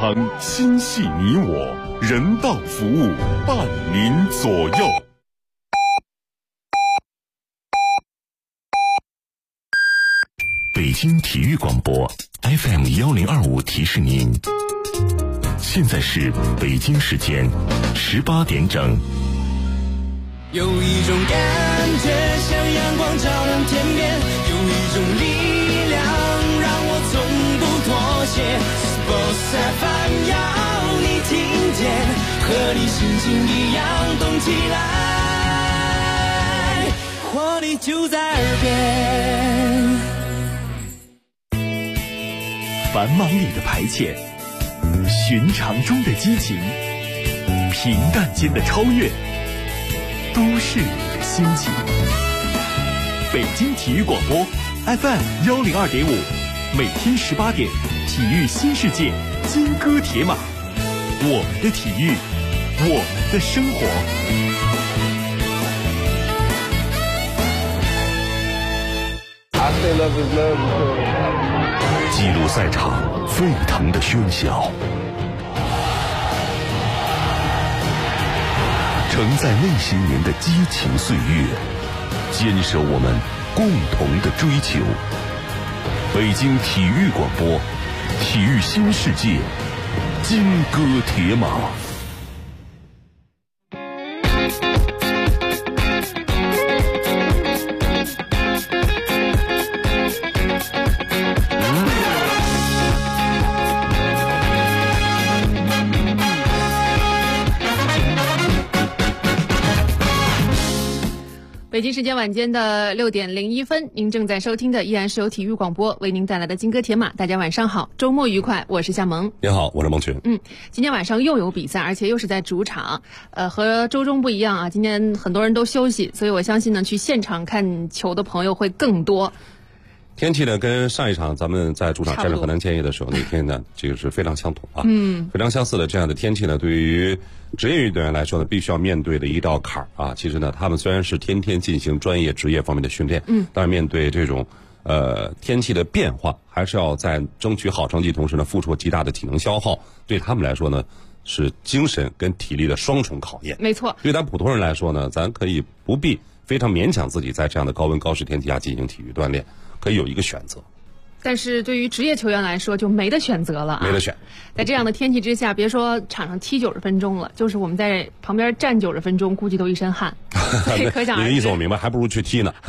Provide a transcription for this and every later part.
康，心系你我，人道服务伴您左右。北京体育广播 FM1025提示您，现在是北京时间18点整。 有一种感觉像阳光照亮天边，有一种力量让我从不妥协。Sports FM 要你听见，和你心情一样动起来，活力就在耳边。 繁忙里的排遣，寻常中的激情，平淡间的超越，都是你的心情。北京体育广播 FM102.5，每天18点，体育新世界，金戈铁马，我们的体育，我们的生活。 记录赛场沸腾的喧嚣，承载那些年的激情岁月，坚守我们共同的追求。北京体育广播，体育新世界，金戈铁马。 北京时间晚间的6点01分，您正在收听的依然是由体育广播为您带来的金戈铁马。大家晚上好，周末愉快，我是夏萌。 你好，我是孟群。 今天晚上又有比赛，而且又是在主场，和周中不一样啊。今天很多人都休息，所以我相信呢，去现场看球的朋友会更多。 天气呢，跟上一场咱们在主场战胜河南建业的时候那天呢，这个是非常相同啊，非常相似的这样的天气呢，对于职业运动员来说呢，必须要面对的一道坎儿啊。其实呢，他们虽然是天天进行专业职业方面的训练，但是面对这种天气的变化，还是要在争取好成绩同时呢，付出极大的体能消耗，对他们来说呢，是精神跟体力的双重考验。 没错， 对咱普通人来说呢，咱可以不必非常勉强自己在这样的高温高湿天气下进行体育锻炼。可以有一个选择， 但是对于职业球员来说就没得选择了啊！ 没得选， 在这样的天气之下，别说场上踢90分钟了，就是我们在旁边站90分钟，估计都一身汗。可想而知， 你的意思我明白，还不如去踢呢。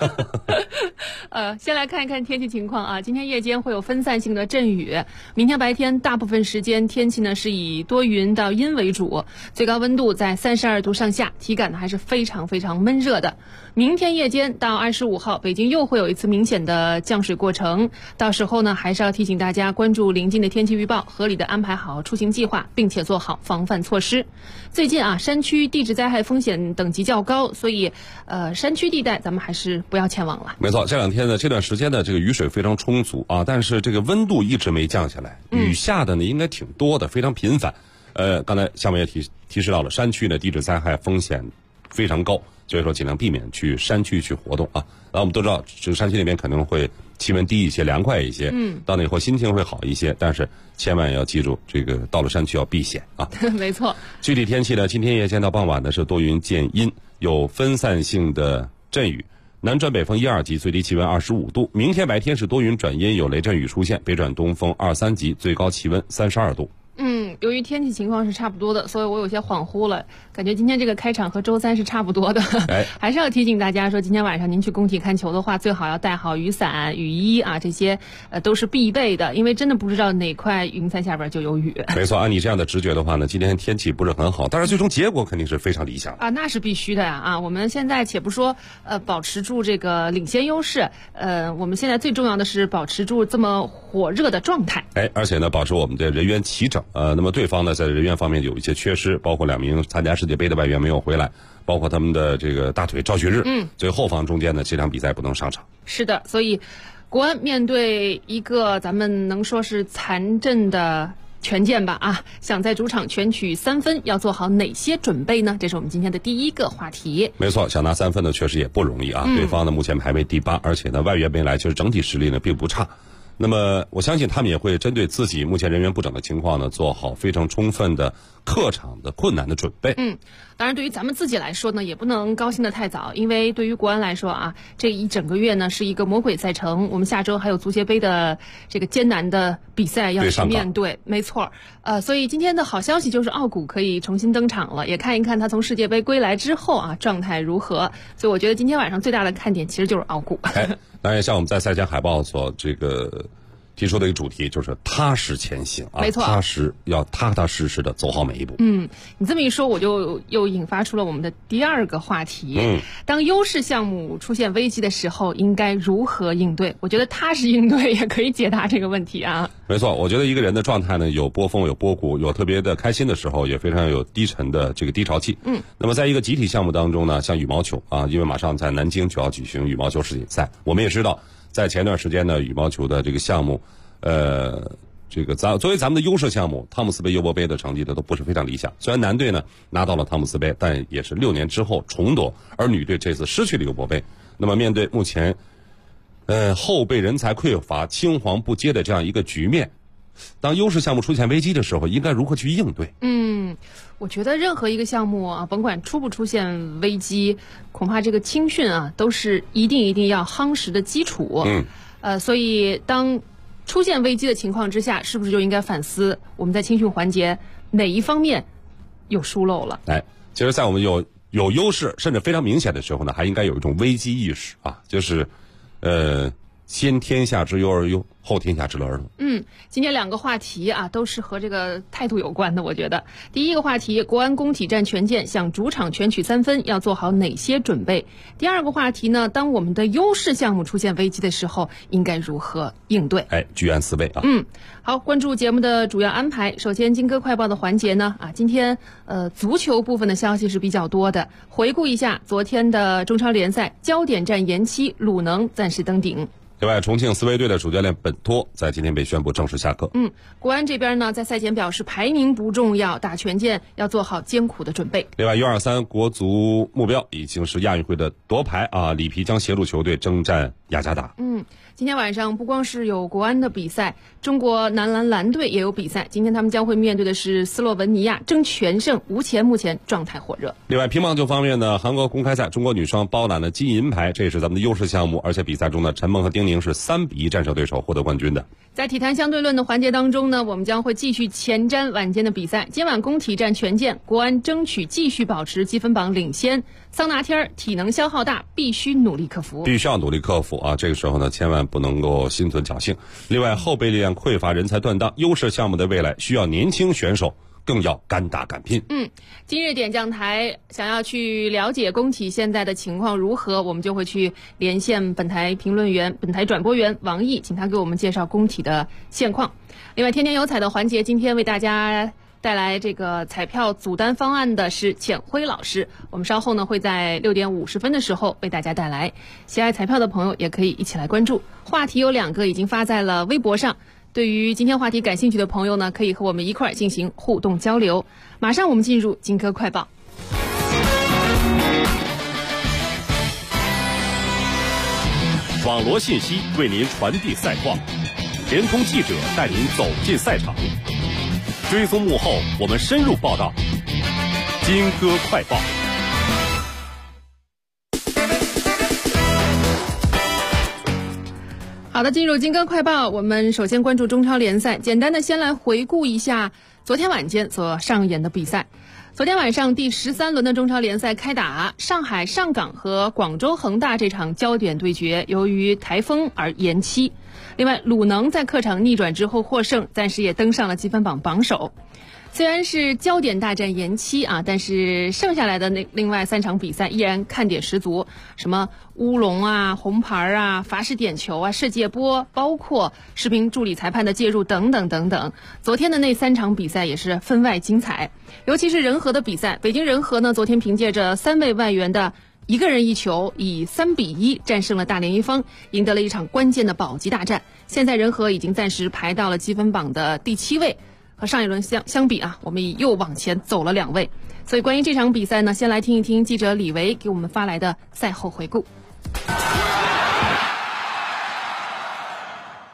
先来看一看天气情况啊。今天夜间会有分散性的阵雨，明天白天大部分时间天气呢是以多云到阴为主，最高温度在32度上下，体感呢还是非常非常闷热的。明天夜间到25号，北京又会有一次明显的降水过程，到时候呢还是要提醒大家关注临近的天气预报，合理的安排好出行计划，并且做好防范措施。最近啊，山区地质灾害风险等级较高，所以山区地带咱们还是不要前往了。 没错，这两天呢，这段时间的这个雨水非常充足啊，但是这个温度一直没降下来，雨下的呢应该挺多的，非常频繁。刚才下面也提示到了，山区呢地质灾害风险非常高，所以说尽量避免去山区去活动啊。然后我们都知道，这个山区那边可能会气温低一些，凉快一些，到那以后心情会好一些，但是千万要记住，这个到了山区要避险啊。 没错。 具体天气呢，今天夜间到傍晚呢是多云见阴，有分散性的阵雨，南转北风1、2级，最低气温25度。明天白天是多云转阴，有雷阵雨出现，北转东风2、3级，最高气温32度。 由于天气情况是差不多的，所以我有些恍惚了，感觉今天这个开场和周三是差不多的。还是要提醒大家说，今天晚上您去工体看球的话，最好要带好雨伞、雨衣啊，这些都是必备的，因为真的不知道哪块云彩下边就有雨。 没错，按你这样的直觉的话呢，今天天气不是很好，但是最终结果肯定是非常理想的啊，那是必须的呀啊！我们现在且不说保持住这个领先优势，我们现在最重要的是保持住这么火热的状态。 而且呢，保持我们的人员齐整。那么对方呢，在人员方面有一些缺失，包括2名参加世界杯的外援没有回来，包括他们的这个大腿赵旭日，所以后防中间呢，这场比赛不能上场。 是的，所以国安面对一个咱们能说是残阵的权健吧啊，想在主场全取3分，要做好哪些准备呢？这是我们今天的第一个话题。 没错，想拿3分呢，确实也不容易啊。对方呢目前排位第8，而且呢外援没来，其实整体实力呢并不差。 那么我相信他们也会针对自己目前人员不整的情况呢，做好非常充分的客场的困难的准备。 当然对于咱们自己来说呢，也不能高兴得太早，因为对于国安来说啊，这一整个月呢是一个魔鬼赛程，我们下周还有足协杯的这个艰难的比赛要去面对，没错。所以今天的好消息就是奥古可以重新登场了，也看一看他从世界杯归来之后啊状态如何。所以我觉得今天晚上最大的看点其实就是奥古。 当然，像我们在赛前海报所这个提出的一个主题就是踏实前行啊， 没错， 要踏踏实实的走好每一步。 你这么一说，我就又引发出了我们的第二个话题。当优势项目出现危机的时候，应该如何应对？我觉得踏实应对也可以解答这个问题啊。 没错，我觉得一个人的状态呢，有波峰，有波谷，有特别的开心的时候，也非常有低沉的这个低潮期。那么在一个集体项目当中呢，像羽毛球啊，因为马上在南京就要举行羽毛球世锦赛，我们也知道，在前段时间呢，羽毛球的这个项目，这个作为咱们的优势项目，汤姆斯杯、尤伯杯的成绩呢都不是非常理想。虽然男队呢拿到了汤姆斯杯，但也是6年之后重夺，而女队这次失去了尤伯杯。那么面对目前后备人才匮乏、青黄不接的这样一个局面，当优势项目出现危机的时候，应该如何去应对？ 我觉得任何一个项目啊，甭管出不出现危机，恐怕这个青训啊都是一定要夯实的基础。所以当出现危机的情况之下，是不是就应该反思我们在青训环节哪一方面有疏漏了？ 其实在我们有优势甚至非常明显的时候呢，还应该有一种危机意识啊，就是先天下之忧而忧，后天下之乐而乐。 今天2个话题啊，都是和这个态度有关的。我觉得第一个话题，国安工体战全健，想主场全取3分，要做好哪些准备？第二个话题呢，当我们的优势项目出现危机的时候，应该如何应对？ 居安思危啊。 好，关注节目的主要安排。首先，金歌快报的环节呢，今天足球部分的消息是比较多的。回顾一下昨天的中超联赛，焦点战延期，鲁能暂时登顶。 另外，重庆斯威队的主教练本托在今天被宣布正式下课。 国安这边呢，在赛前表示排名不重要，打全健要做好艰苦的准备。 另外，U23国足目标已经是亚运会的夺牌啊，里皮将协助球队征战雅加达。 今天晚上不光是有国安的比赛，中国男篮蓝队也有比赛。今天他们将会面对的是斯洛文尼亚，争全胜。吴前目前状态火热。 另外，乒乓球方面呢，韩国公开赛中国女双包揽了金银牌，这也是咱们的优势项目。而且比赛中呢，陈梦和丁宁是3-1战胜对手，获得冠军的。 在体坛相对论的环节当中呢，我们将会继续前瞻晚间的比赛。今晚工体战全健，国安争取继续保持积分榜领先。桑拿天体能消耗大，必须努力克服。 必须要努力克服啊！这个时候呢，千万不能够心存侥幸。另外，后备力量匮乏，人才断档，优势项目的未来需要年轻选手，更要敢打敢拼。 今日点将台想要去了解工体现在的情况如何，我们就会去连线本台评论员、本台转播员王毅，请他给我们介绍工体的现况。另外，天天有彩的环节，今天为大家带来这个彩票组单方案的是浅辉老师，我们稍后呢会在6点50分的时候为大家带来。喜爱彩票的朋友也可以一起来关注。话题有2个已经发在了微博上，对于今天话题感兴趣的朋友呢，可以和我们一块儿进行互动交流。马上我们进入金歌快报。 网罗信息为您传递赛况，联通记者带您走进赛场，追踪幕后，我们深入报道。金歌快报。 好的，进入金歌快报，我们首先关注中超联赛。简单的先来回顾一下昨天晚间所上演的比赛。昨天晚上第13轮的中超联赛开打，上海上港和广州恒大这场焦点对决由于台风而延期。另外，鲁能在客场逆转之后获胜，暂时也登上了积分榜榜首。虽然是焦点大战延期啊，但是剩下来的另外3场比赛依然看点十足，什么乌龙啊、红牌啊、罚失点球啊、世界波，包括视频助理裁判的介入等等等等。昨天的那3场比赛也是分外精彩，尤其是人和的比赛，北京人和呢昨天凭借着3位外援的一个人一球，以3-1战胜了大连一方，赢得了一场关键的保级大战。现在人和已经暂时排到了积分榜的第7位。和上一轮相比啊，我们又往前走了2位。所以关于这场比赛呢，先来听一听记者李维给我们发来的赛后回顾。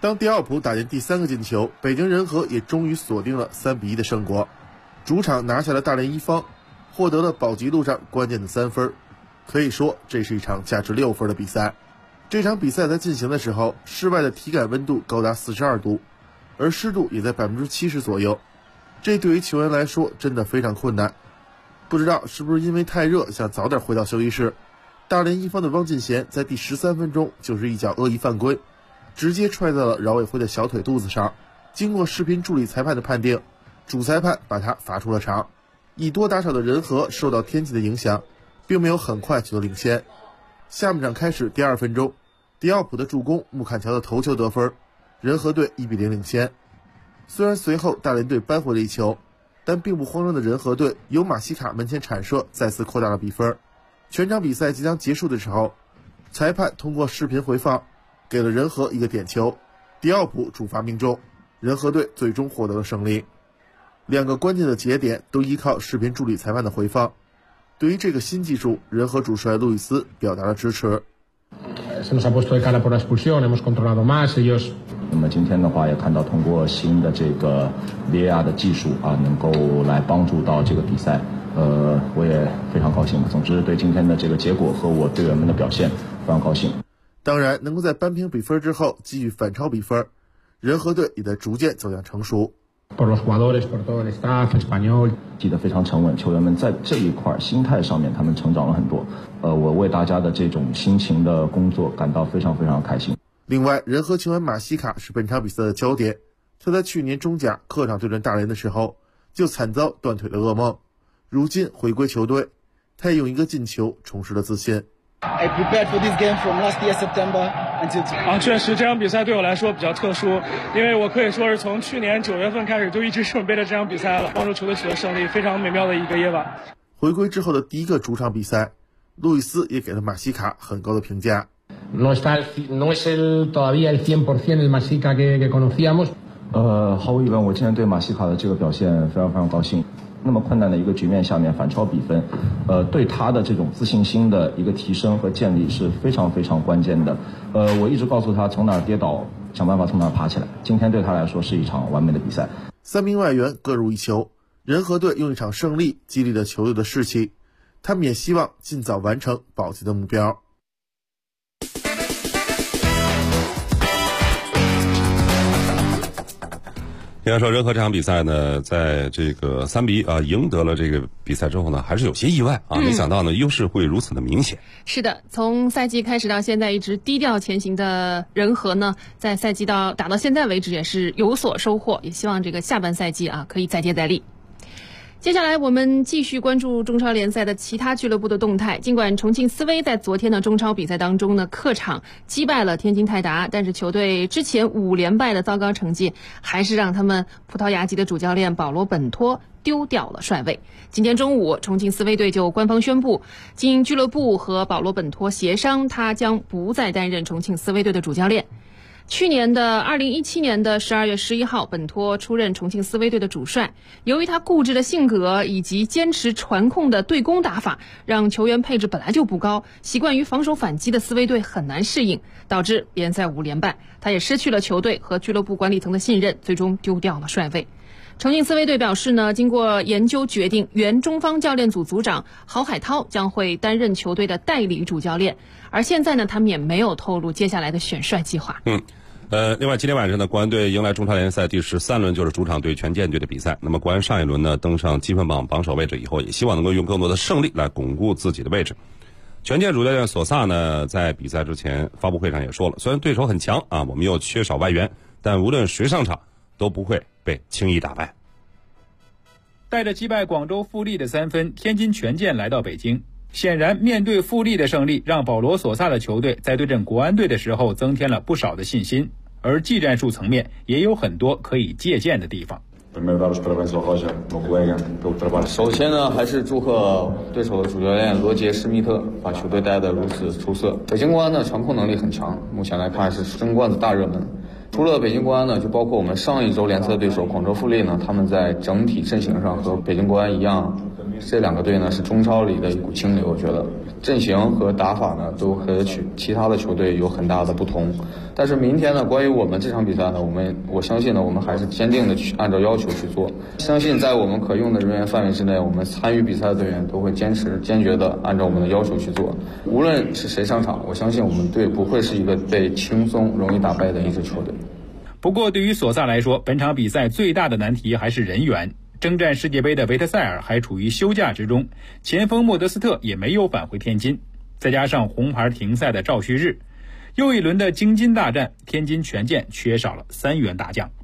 当迪奥普打进第3个进球，北京人和也终于锁定了3-1的胜果，主场拿下了大连一方，获得了保级路上关键的3分。可以说这是一场价值6分的比赛。这场比赛在进行的时候，室外的体感温度高达42度，而湿度也在70%左右，这对于球员来说真的非常困难。不知道是不是因为太热想早点回到休息室，大连一方的汪进贤在第13分钟就是一脚恶意犯规，直接踹在了饶伟辉的小腿肚子上。经过视频助理裁判的判定，主裁判把他罚出了场。以多打少的人和受到天气的影响，并没有很快取得领先。下半场开始第2分钟，迪奥普的助攻，穆坎乔的头球得分，人和队1-0领先。虽然随后大连队扳回了一球，但并不慌张的人和队由马西卡门前铲射再次扩大了比分。全场比赛即将结束的时候，裁判通过视频回放给了人和一个点球，迪奥普主罚命中，人和队最终获得了胜利。2个关键的节点都依靠视频助理裁判的回放。对于这个新技术，人和主帅路易斯表达了支持。 那么今天的话也看到通过新的这个 VAR 的技术啊，能够来帮助到这个比赛，我也非常高兴。总之对今天的这个结果和我队员们的表现非常高兴。 当然能够在扳平比分之后继续反超比分，人和队也在逐渐走向成熟。 踢得非常沉稳，球员们在这一块心态上面他们成长了很多，我为大家的这种辛勤的工作感到非常非常开心。 另外，人和球员马西卡是本场比赛的焦点，他在去年中甲客场对阵大连的时候就惨遭断腿的噩梦，如今回归球队，他也用一个进球重拾了自信。 I prepared for this game from last year September until today. 确实这场比赛对我来说比较特殊，因为我可以说是从去年9月份开始就一直准备着这场比赛了，帮助球队取得胜利，非常美妙的一个夜晚。 回归之后的第1个主场比赛，路易斯也给了马西卡很高的评价。 No es todavía el 100% el Masica que conocíamos. 毫无疑问，我今天对马西卡的这个表现非常非常高兴。那么困难的一个局面下面反超比分，对他的这种自信心的一个提升和建立是非常非常关键的。我一直告诉他从哪儿跌倒想办法从哪儿爬起来，今天对他来说是一场完美的比赛。 3名外援各入1球，人和队用一场胜利激励了球队的士气，他们也希望尽早完成保级的目标。 应该说，人和这场比赛呢，在这个3-1赢得了这个比赛之后呢，还是有些意外啊，没想到呢优势会如此的明显。 是的，从赛季开始到现在一直低调前行的人和呢，在赛季打到现在为止也是有所收获，也希望这个下半赛季可以再接再厉。接下来我们继续关注中超联赛的其他俱乐部的动态。尽管重庆斯威在昨天的中超比赛当中呢，客场击败了天津泰达，但是球队之前5连败的糟糕成绩，还是让他们葡萄牙籍的主教练保罗本托丢掉了帅位。今天中午，重庆斯威队就官方宣布，经俱乐部和保罗本托协商，他将不再担任重庆斯威队的主教练。去年的2017年的12月11号，本托出任重庆斯威队的主帅。由于他固执的性格以及坚持传控的对攻打法，让球员配置本来就不高，习惯于防守反击的斯威队很难适应，导致联赛5连败。他也失去了球队和俱乐部管理层的信任，最终丢掉了帅位。重庆斯威队表示呢，经过研究决定，原中方教练组组长郝海涛将会担任球队的代理主教练。而现在呢，他们也没有透露接下来的选帅计划。 另外今天晚上呢，国安队迎来中超联赛第13轮，就是主场对权健队的比赛。那么国安上一轮呢登上积分榜榜首位置以后，也希望能够用更多的胜利来巩固自己的位置。权健主教练索萨呢，在比赛之前发布会上也说了，虽然对手很强啊，我们又缺少外援，但无论谁上场都不会被轻易打败。 带着击败广州富力的3分，天津权健来到北京。显然，面对富力的胜利，让保罗索萨的球队在对阵国安队的时候增添了不少的信心，而技战术层面也有很多可以借鉴的地方。 首先呢，还是祝贺对手的主教练罗杰·施密特把球队带得如此出色。北京国安的传控能力很强，目前来看是争冠的大热门。除了北京国安呢，就包括我们上一周联赛对手广州富力呢，他们在整体阵型上和北京国安一样， 这两个队呢是中超里的一股清流，我觉得阵型和打法呢都和其他的球队有很大的不同。但是明天呢，关于我们这场比赛呢，我相信呢，我们还是坚定的去按照要求去做。相信在我们可用的人员范围之内，我们参与比赛的队员都会坚决的按照我们的要求去做。无论是谁上场，我相信我们队不会是一个被轻松容易打败的一支球队。 不过对于索萨来说，本场比赛最大的难题还是人员。征战世界杯的维特塞尔还处于休假之中，前锋莫德斯特也没有返回天津，再加上红牌停赛的赵旭日，又一轮的京津大战，天津权健缺少了3员大将。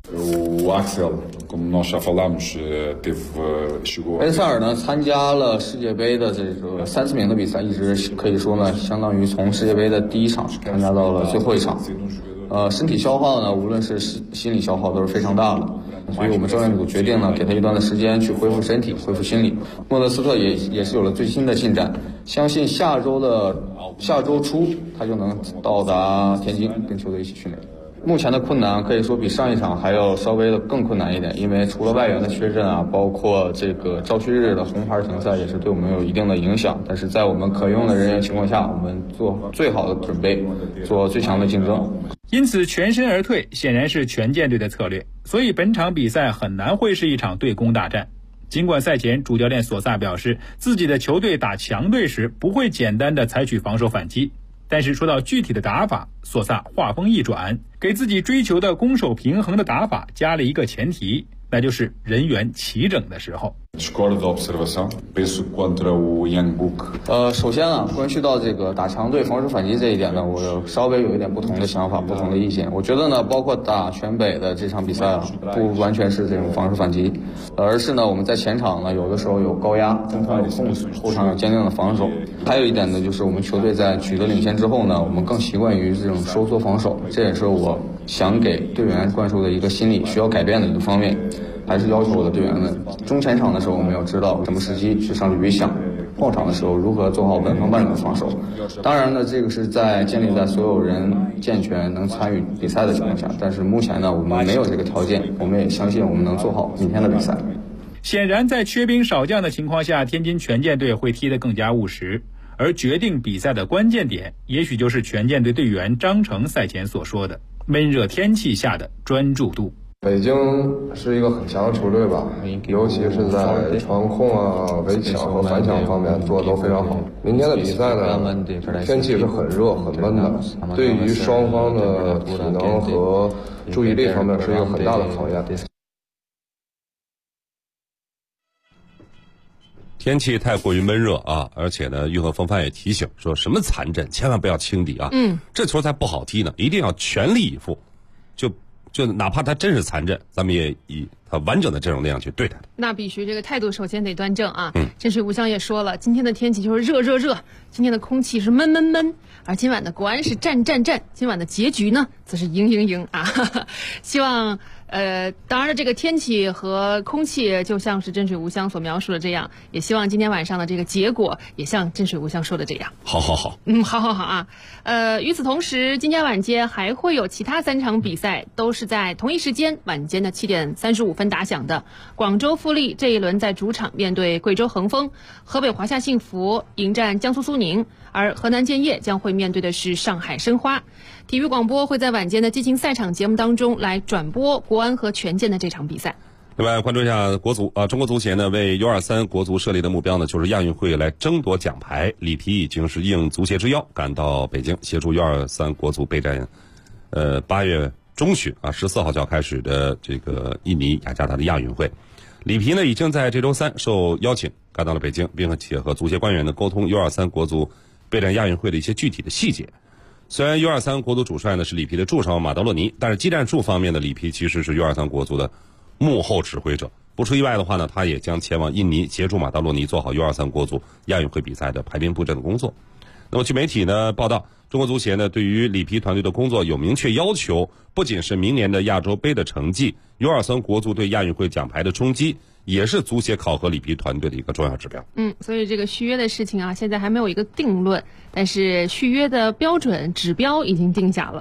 维特塞尔呢参加了世界杯的这个3次名的比赛，一直可以说呢，相当于从世界杯的第1场参加到了最后一场。身体消耗呢，无论是心理消耗都是非常大的，所以我们教练组决定呢，给他一段的时间去恢复身体、恢复心理。莫德斯特也是有了最新的进展，相信下周初他就能到达天津，跟球队一起训练。目前的困难可以说比上一场还要稍微的更困难一点，因为除了外援的缺阵啊，包括这个赵旭日的红牌停赛也是对我们有一定的影响。但是在我们可用的人员情况下，我们做最好的准备，做最强的竞争。 因此全身而退显然是权健队的策略，所以本场比赛很难会是一场对攻大战。尽管赛前主教练索萨表示自己的球队打强队时不会简单的采取防守反击，但是说到具体的打法，索萨话锋一转，给自己追求的攻守平衡的打法加了一个前提，那就是人员齐整的时候。 首先啊，关系到这个打强队防守反击这一点呢，我稍微有一点不同的想法、不同的意见。我觉得呢，包括打全北的这场比赛啊，不完全是这种防守反击，而是呢我们在前场呢有的时候有高压，中场有控制，后场有坚定的防守。还有一点呢，就是我们球队在取得领先之后呢，我们更习惯于这种收缩防守，这也是我想给队员灌输的一个心理需要改变的一个方面。还是要求我的队员们，中前场的时候我们要知道什么时机去上去围抢，后场的时候如何做好稳方半场的防守。当然呢，这个是在建立在所有人健全能参与比赛的情况下，但是目前呢我们没有这个条件，我们也相信我们能做好明天的比赛。 显然在缺兵少将的情况下，天津权健队会踢得更加务实，而决定比赛的关键点也许就是权健队队员张成赛前所说的闷热天气下的专注度。 北京是一个很强的球队吧，尤其是在传控啊、围抢和反抢方面做的都非常好。明天的比赛呢，天气是很热很闷的，对于双方的体能和注意力方面是一个很大的考验。 天气太过于闷热啊，而且呢，于和风帆也提醒说，什么残阵千万不要轻敌啊。这球才不好踢呢，一定要全力以赴，就哪怕他真是残阵，咱们也以他完整的阵容那样去对待他。 那必须，这个态度首先得端正啊。真水无香也说了，今天的天气就是热，今天的空气是闷，而今晚的国安是战，今晚的结局呢，则是赢啊。希望当然了，这个天气和空气就像是真水无香所描述的这样，也希望今天晚上的这个结果也像真水无香说的这样。 好。好啊。 与此同时，今天晚间还会有其他3场比赛，都是在同一时间晚间的7点35分打响的。广州富力这一轮在主场面对贵州恒丰，河北华夏幸福迎战江苏苏宁，而河南建业将会面对的是上海申花。体育广播会在晚间的激情赛场节目当中来转播国安和权健的这场比赛。 另外关注一下国足中国足协呢为 U23 国足设立的目标呢就是亚运会来争夺奖牌。里皮已经是应足协之邀赶到北京协助 U23 国足备战8月中旬14号就要开始的这个印尼雅加达的亚运会。里皮呢已经在这周3受邀请赶到了北京，并且和足协官员呢沟通 U23 国足备战亚运会的一些具体的细节。虽然 U23 国足主帅呢是里皮的助手马德洛尼，但是技战术方面的里皮其实是 U23 国足的幕后指挥者。不出意外的话呢，他也将前往印尼协助马德洛尼做好 U23 国足亚运会比赛的排兵布阵的工作。那么据媒体呢报道，中国足协呢对于里皮团队的工作有明确要求，不仅是明年的亚洲杯的成绩， U23 国足对亚运会奖牌的冲击也是足协考核里皮团队的一个重要指标。 所以这个续约的事情啊，现在还没有一个定论，但是续约的标准指标已经定下了。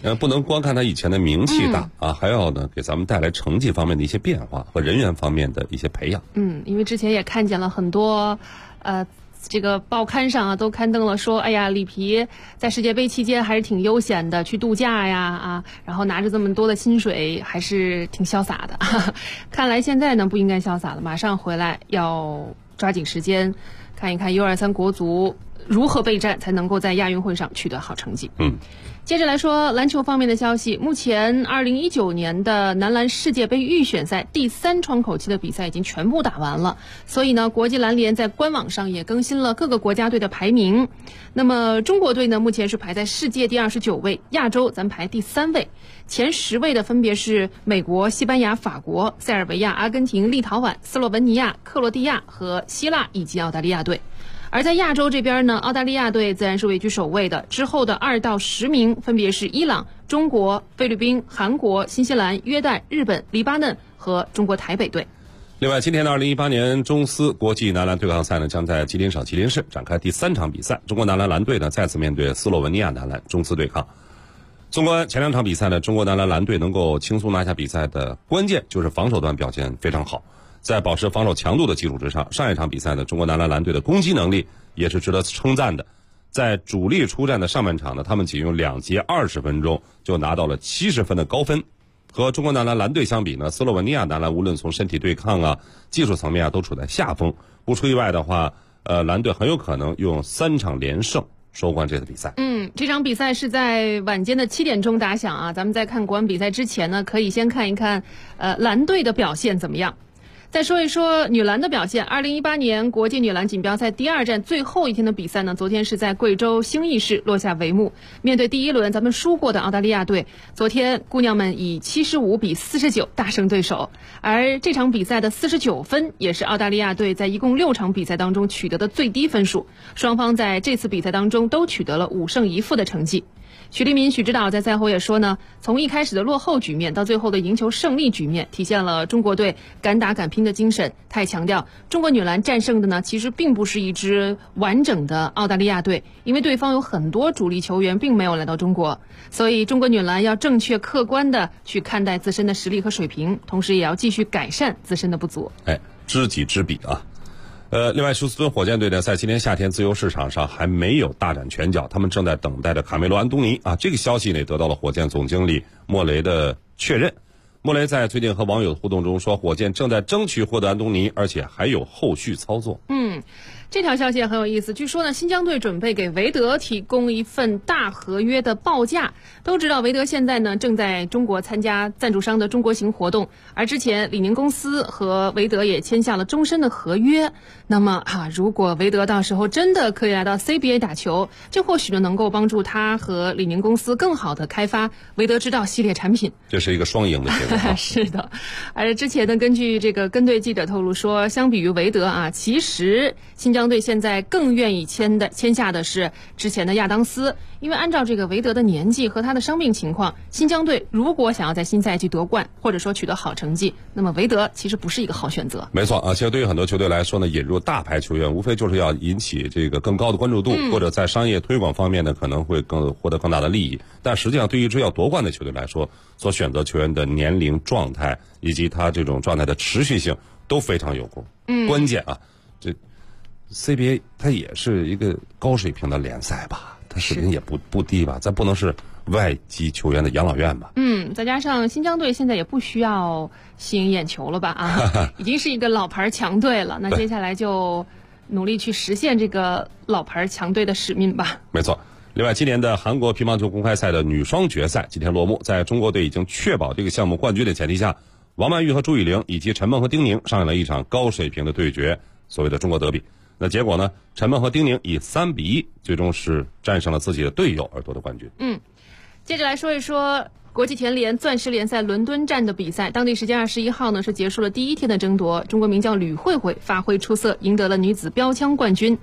不能光看他以前的名气大啊，还要呢给咱们带来成绩方面的一些变化和人员方面的一些培养。 因为之前也看见了很多这个报刊上啊都刊登了说，哎呀，里皮在世界杯期间还是挺悠闲的，去度假呀然后拿着这么多的薪水，还是挺潇洒的。看来现在呢不应该潇洒了，马上回来要抓紧时间看一看 U23国足如何备战，才能够在亚运会上取得好成绩。接着来说篮球方面的消息，目前2019年的男篮世界杯预选赛第3窗口期的比赛已经全部打完了，所以呢，国际篮联在官网上也更新了各个国家队的排名。那么中国队呢，目前是排在世界第29位，亚洲咱排第3位，前10位的分别是美国、西班牙、法国、塞尔维亚、阿根廷、立陶宛、斯洛文尼亚、克罗地亚和希腊以及澳大利亚队。而在亚洲这边呢，澳大利亚队自然是位居首位的，之后的2到10名分别是伊朗、中国、菲律宾、韩国、新西兰、约旦、日本、黎巴嫩和中国台北队。 另外，今天的2018年中斯国际男篮对抗赛呢，将在吉林省吉林市展开第3场比赛。中国男篮篮队呢再次面对斯洛文尼亚男篮中斯对抗。纵观前2场比赛呢，中国男篮篮队能够轻松拿下比赛的关键就是防守端表现非常好。在保持防守强度的基础之上，上一场比赛呢，中国男篮篮队的攻击能力也是值得称赞的。在主力出战的上半场呢，他们仅用2节20分钟就拿到了70分的高分。和中国男篮篮队相比呢，斯洛文尼亚男篮无论从身体对抗啊、技术层面啊都处在下风。不出意外的话，蓝队很有可能用3场连胜收官这次比赛。 这场比赛是在晚间的7点钟打响啊。咱们在看国安比赛之前呢，可以先看一看蓝队的表现怎么样。再说一说女篮的表现。2018年国际女篮锦标赛第2站最后一天的比赛呢，昨天是在贵州兴义市落下帷幕。面对第1轮咱们输过的澳大利亚队，昨天姑娘们以75比49大胜对手。而这场比赛的49分也是澳大利亚队在一共6场比赛当中取得的最低分数。双方在这次比赛当中都取得了5胜1负的成绩。许立民许指导在赛后也说呢，从一开始的落后局面到最后的赢球胜利局面，体现了中国队敢打敢拼的精神。他也强调，中国女篮战胜的呢，其实并不是一支完整的澳大利亚队，因为对方有很多主力球员并没有来到中国，所以中国女篮要正确客观的去看待自身的实力和水平，同时也要继续改善自身的不足。 知己知彼啊。另外，休斯顿火箭队呢，在今年夏天自由市场上还没有大展拳脚，他们正在等待着卡梅罗·安东尼啊。这个消息呢，得到了火箭总经理莫雷的确认。莫雷在最近和网友的互动中说，火箭正在争取获得安东尼，而且还有后续操作。 这条消息也很有意思。据说呢，新疆队准备给韦德提供一份大合约的报价。都知道韦德现在呢正在中国参加赞助商的中国行活动，而之前李宁公司和韦德也签下了终身的合约。那么如果韦德到时候真的可以来到 CBA 打球，这或许呢能够帮助他和李宁公司更好的开发韦德之道系列产品。 这是一个双赢的结果。 是的。而之前呢，根据这个跟队记者透露说，相比于韦德其实新疆队现在更愿意签下的是之前的亚当斯，因为按照这个韦德的年纪和他的伤病情况，新疆队如果想要在新赛季夺冠或者说取得好成绩，那么韦德其实不是一个好选择。 没错其实对于很多球队来说呢，引入大牌球员无非就是要引起这个更高的关注度，或者在商业推广方面呢可能会获得更大的利益。但实际上对于一支要夺冠的球队来说，所选择球员的年龄、状态以及他这种状态的持续性都非常有功。关键这 CBA 它也是一个高水平的联赛吧，它水平也不低吧，咱不能是外籍球员的养老院吧。 再加上新疆队现在也不需要吸引眼球了吧已经是一个老牌强队了，那接下来就努力去实现这个老牌强队的使命吧。 没错。另外，今年的韩国乒乓球公开赛的女双决赛今天落幕，在中国队已经确保这个项目冠军的前提下，王曼玉和朱雨玲以及陈梦和丁宁上演了一场高水平的对决，所谓的中国德比。那结果呢，陈梦和丁宁以3比1最终是战胜了自己的队友而夺得冠军。 接着来说一说国际田联钻石联赛伦敦站的比赛，当地时间21号呢是结束了第1天的争夺，中国名将吕慧慧发挥出色，赢得了女子标枪冠军。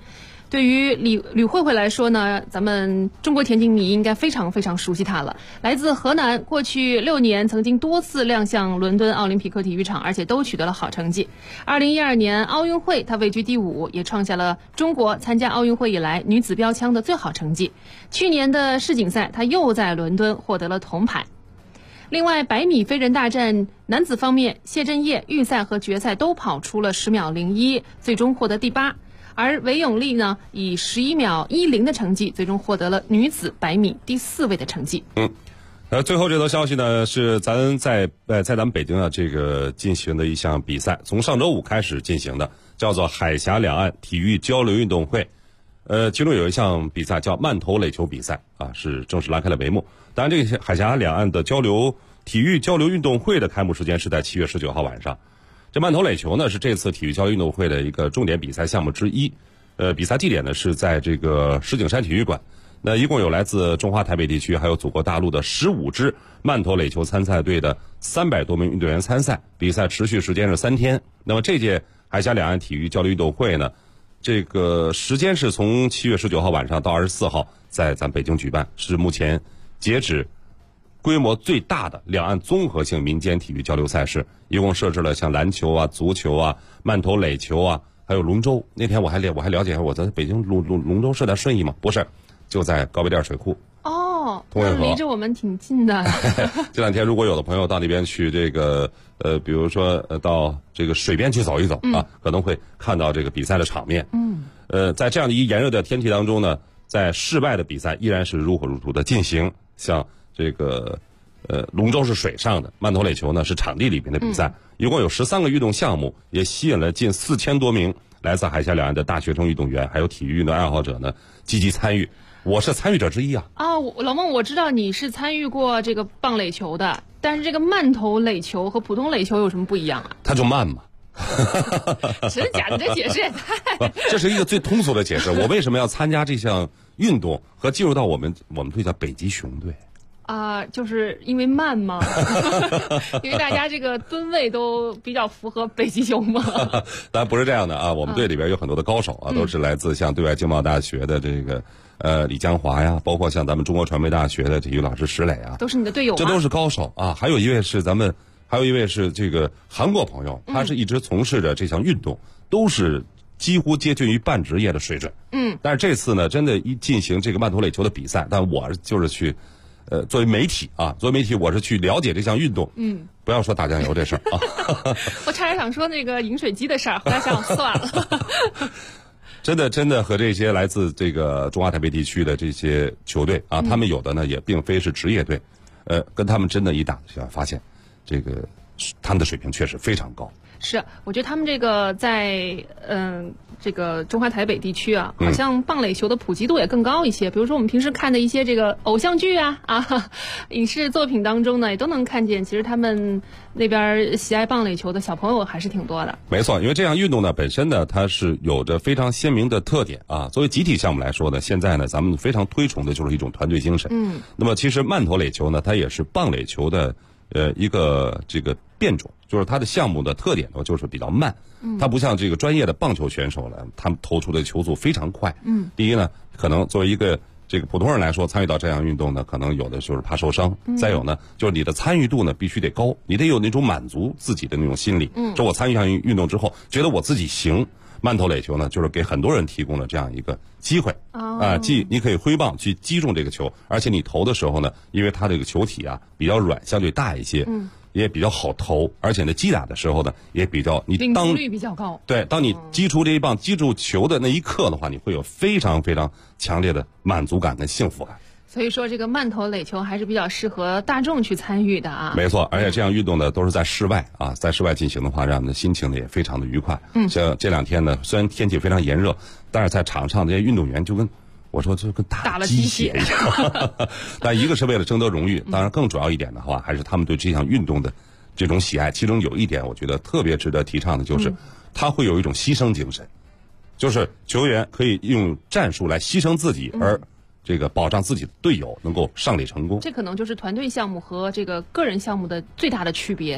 对于吕慧慧来说呢，咱们中国田径迷应该非常非常熟悉她了。来自河南，过去6年曾经多次亮相伦敦奥林匹克体育场，而且都取得了好成绩。2012年奥运会，她位居第5，也创下了中国参加奥运会以来女子标枪的最好成绩。去年的世锦赛，她又在伦敦获得了铜牌。另外，100米飞人大战男子方面，谢震业预赛和决赛都跑出了10秒01，最终获得第8。而韦永丽呢，以11秒10的成绩，最终获得了女子100米第4位的成绩。 最后这条消息呢，是在咱们北京啊，这个进行的一项比赛，从上周5开始进行的，叫做海峡两岸体育交流运动会。其中有一项比赛叫慢投垒球比赛啊，是正式拉开了帷幕。当然，这个海峡两岸的体育交流运动会的开幕时间是在7月19号晚上。这慢投垒球呢，是这次体育交流运动会的一个重点比赛项目之一。比赛地点呢是在这个石景山体育馆。那一共有来自中华台北地区还有祖国大陆的15支慢投垒球参赛队的300多名运动员参赛，比赛持续时间是3天。那么这届海峡两岸体育交流运动会呢，这个时间是从7月19号晚上到24号在咱北京举办，是目前截止规模最大的两岸综合性民间体育交流赛事，一共设置了像篮球啊、足球啊、慢投垒球啊，还有龙舟。那天我还了解一下，我在北京龙舟是在顺义吗？不是，就在高碑店水库。 哦， 通惠河离着我们挺近的。 这2天如果有的朋友到那边去，这个比如说到这个水边去走一走啊，可能会看到这个比赛的场面。在这样的一炎热的天气当中呢，在室外的比赛依然是如火如荼的进行。像这个龙舟是水上的，慢投垒球呢是场地里面的比赛，一共有13个运动项目，也吸引了近4000多名来自海峡两岸的大学生运动员还有体育运动爱好者呢积极参与。我是参与者之一啊！ 老孟，我知道你是参与过这个棒垒球的，但是这个慢投垒球和普通垒球有什么不一样啊？ 它就慢嘛。 真假的，这解释也太…… 这是一个最通俗的解释。我为什么要参加这项运动和进入到我们队叫北极熊队？ 就是因为慢吗？因为大家这个吨位都比较符合北极熊吗？ 当然不是这样的啊，我们队里边有很多的高手啊，都是来自像对外经贸大学的这个李江华呀，包括像咱们中国传媒大学的体育老师石磊啊， 都是你的队友吗？ 这都是高手啊。还有一位是这个韩国朋友，他是一直从事着这项运动，都是几乎接近于半职业的水准。但是这次呢，真的一进行这个慢投垒球的比赛，但我就是去。作为媒体我是去了解这项运动。不要说打酱油这事儿啊。 我差点想说那个饮水机的事儿，后来想算了。 真的和这些来自这个中华台北地区的这些球队啊，他们有的呢也并非是职业队，跟他们真的一打就发现，这个他们的水平确实非常高。 是，我觉得他们这个在这个中华台北地区啊，好像棒垒球的普及度也更高一些。比如说我们平时看的一些这个偶像剧啊，影视作品当中呢，也都能看见，其实他们那边喜爱棒垒球的小朋友还是挺多的。 没错，因为这项运动呢本身呢，它是有着非常鲜明的特点啊。作为集体项目来说呢，现在呢咱们非常推崇的就是一种团队精神。那么其实慢投垒球呢，它也是棒垒球的一个这个变种。就是它的项目的特点呢，就是比较慢，它不像这个专业的棒球选手呢，他们投出的球速非常快。第一呢，可能作为一个这个普通人来说，参与到这项运动呢，可能有的就是怕受伤，再有呢，就是你的参与度呢必须得高，你得有那种满足自己的那种心理。这我参与一项运动之后，觉得我自己行。慢投垒球呢，就是给很多人提供了这样一个机会既你可以挥棒去击中这个球，而且你投的时候呢，因为它这个球体啊比较软，相对大一些。也比较好投，而且呢，击打的时候呢，也比较命中率比较高。 对，当你击出这一棒、击中球的那一刻的话，你会有非常非常强烈的满足感跟幸福感。 所以说，这个慢投垒球还是比较适合大众去参与的啊。 没错，而且这项运动呢都是在室外啊，在室外进行的话，让我们的心情呢也非常的愉快。像这2天呢，虽然天气非常炎热，但是在场上这些运动员就跟打了鸡血一样。但一个是为了争得荣誉，当然更主要一点的话，还是他们对这项运动的这种喜爱。其中有一点我觉得特别值得提倡的就是，他会有一种牺牲精神，就是球员可以用战术来牺牲自己，而这个保障自己的队友能够上垒成功。 这可能就是团队项目和这个个人项目的最大的区别。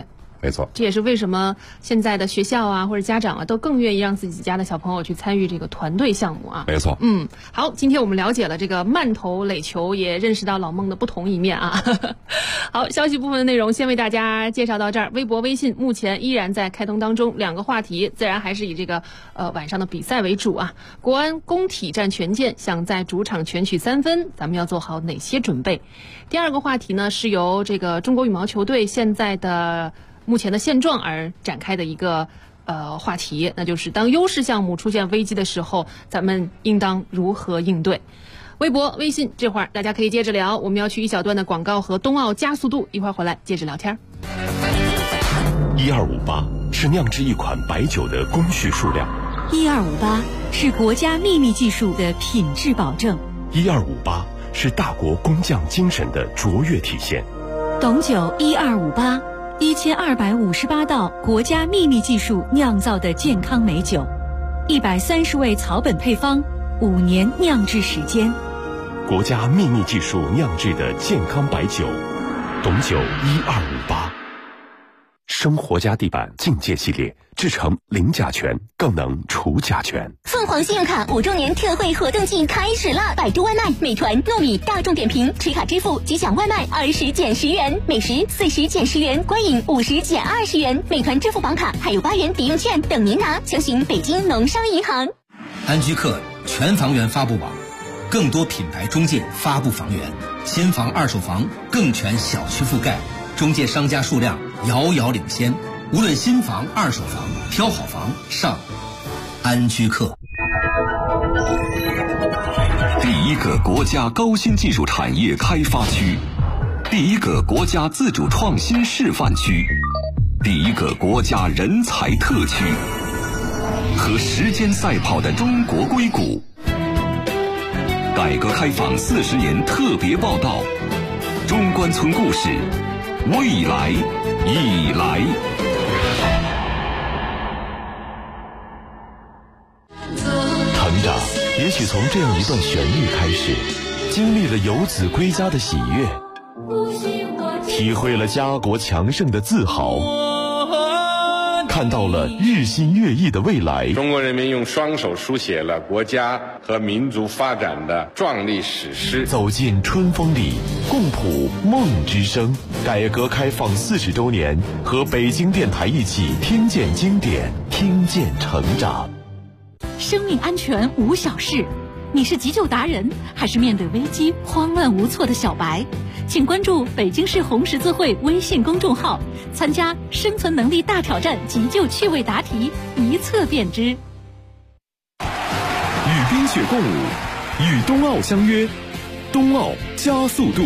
没错， 这也是为什么现在的学校啊或者家长啊都更愿意让自己家的小朋友去参与这个团队项目啊。 没错。 好，今天我们了解了这个慢投垒球，也认识到老孟的不同一面啊。好，消息部分的内容先为大家介绍到这儿。微博、微信目前依然在开通当中，两个话题自然还是以这个晚上的比赛为主啊。国安攻体战权健，想在主场全取3分，咱们要做好哪些准备？第二个话题呢，是由这个中国羽毛球队现在的目前的现状而展开的一个话题，那就是当优势项目出现危机的时候，咱们应当如何应对？微博、微信这会儿大家可以接着聊，我们要去一小段的广告和冬奥加速度，一会儿回来接着聊天。 1258是酿制一款白酒的工序数量 ，1258是国家秘密技术的品质保证 ，1258是大国工匠精神的卓越体现。 董酒1258，1258道国家秘密技术酿造的健康美酒，130味草本配方，5年酿制时间。 国家秘密技术酿制的健康白酒，董酒1258。生活家地板境界系列制成零甲醛，更能除甲醛。 凤凰信用卡5周年特惠活动季开始了！百度外卖、美团、糯米、大众点评持卡支付即享外卖20减10元，美食40减10元，观影50减20元。美团支付宝卡还有8元抵用券等您拿，详询北京农商银行。 安居客全房源发布网，更多品牌中介发布房源，新房、二手房更全小区覆盖，中介商家数量遥遥领先。无论新房、二手房，挑好房上安居客。 第一个国家高新技术产业开发区，第一个国家自主创新示范区，第一个国家人才特区，和时间赛跑的中国硅谷。改革开放40年特别报道，中关村故事，未来已来。 成长也许从这样一段旋律开始，经历了游子归家的喜悦，体会了家国强盛的自豪，看到了日新月异的未来。 中国人民用双手书写了国家和民族发展的壮丽史诗。 走进春风里，共谱梦之声。改革开放40周年，和北京电台一起听见经典，听见成长。 生命安全无小事，你是急救达人，还是面对危机慌乱无措的小白？请关注北京市红十字会微信公众号，参加生存能力大挑战急救趣味答题，一测便知。 与冰雪共舞，与冬奥相约，冬奥加速度。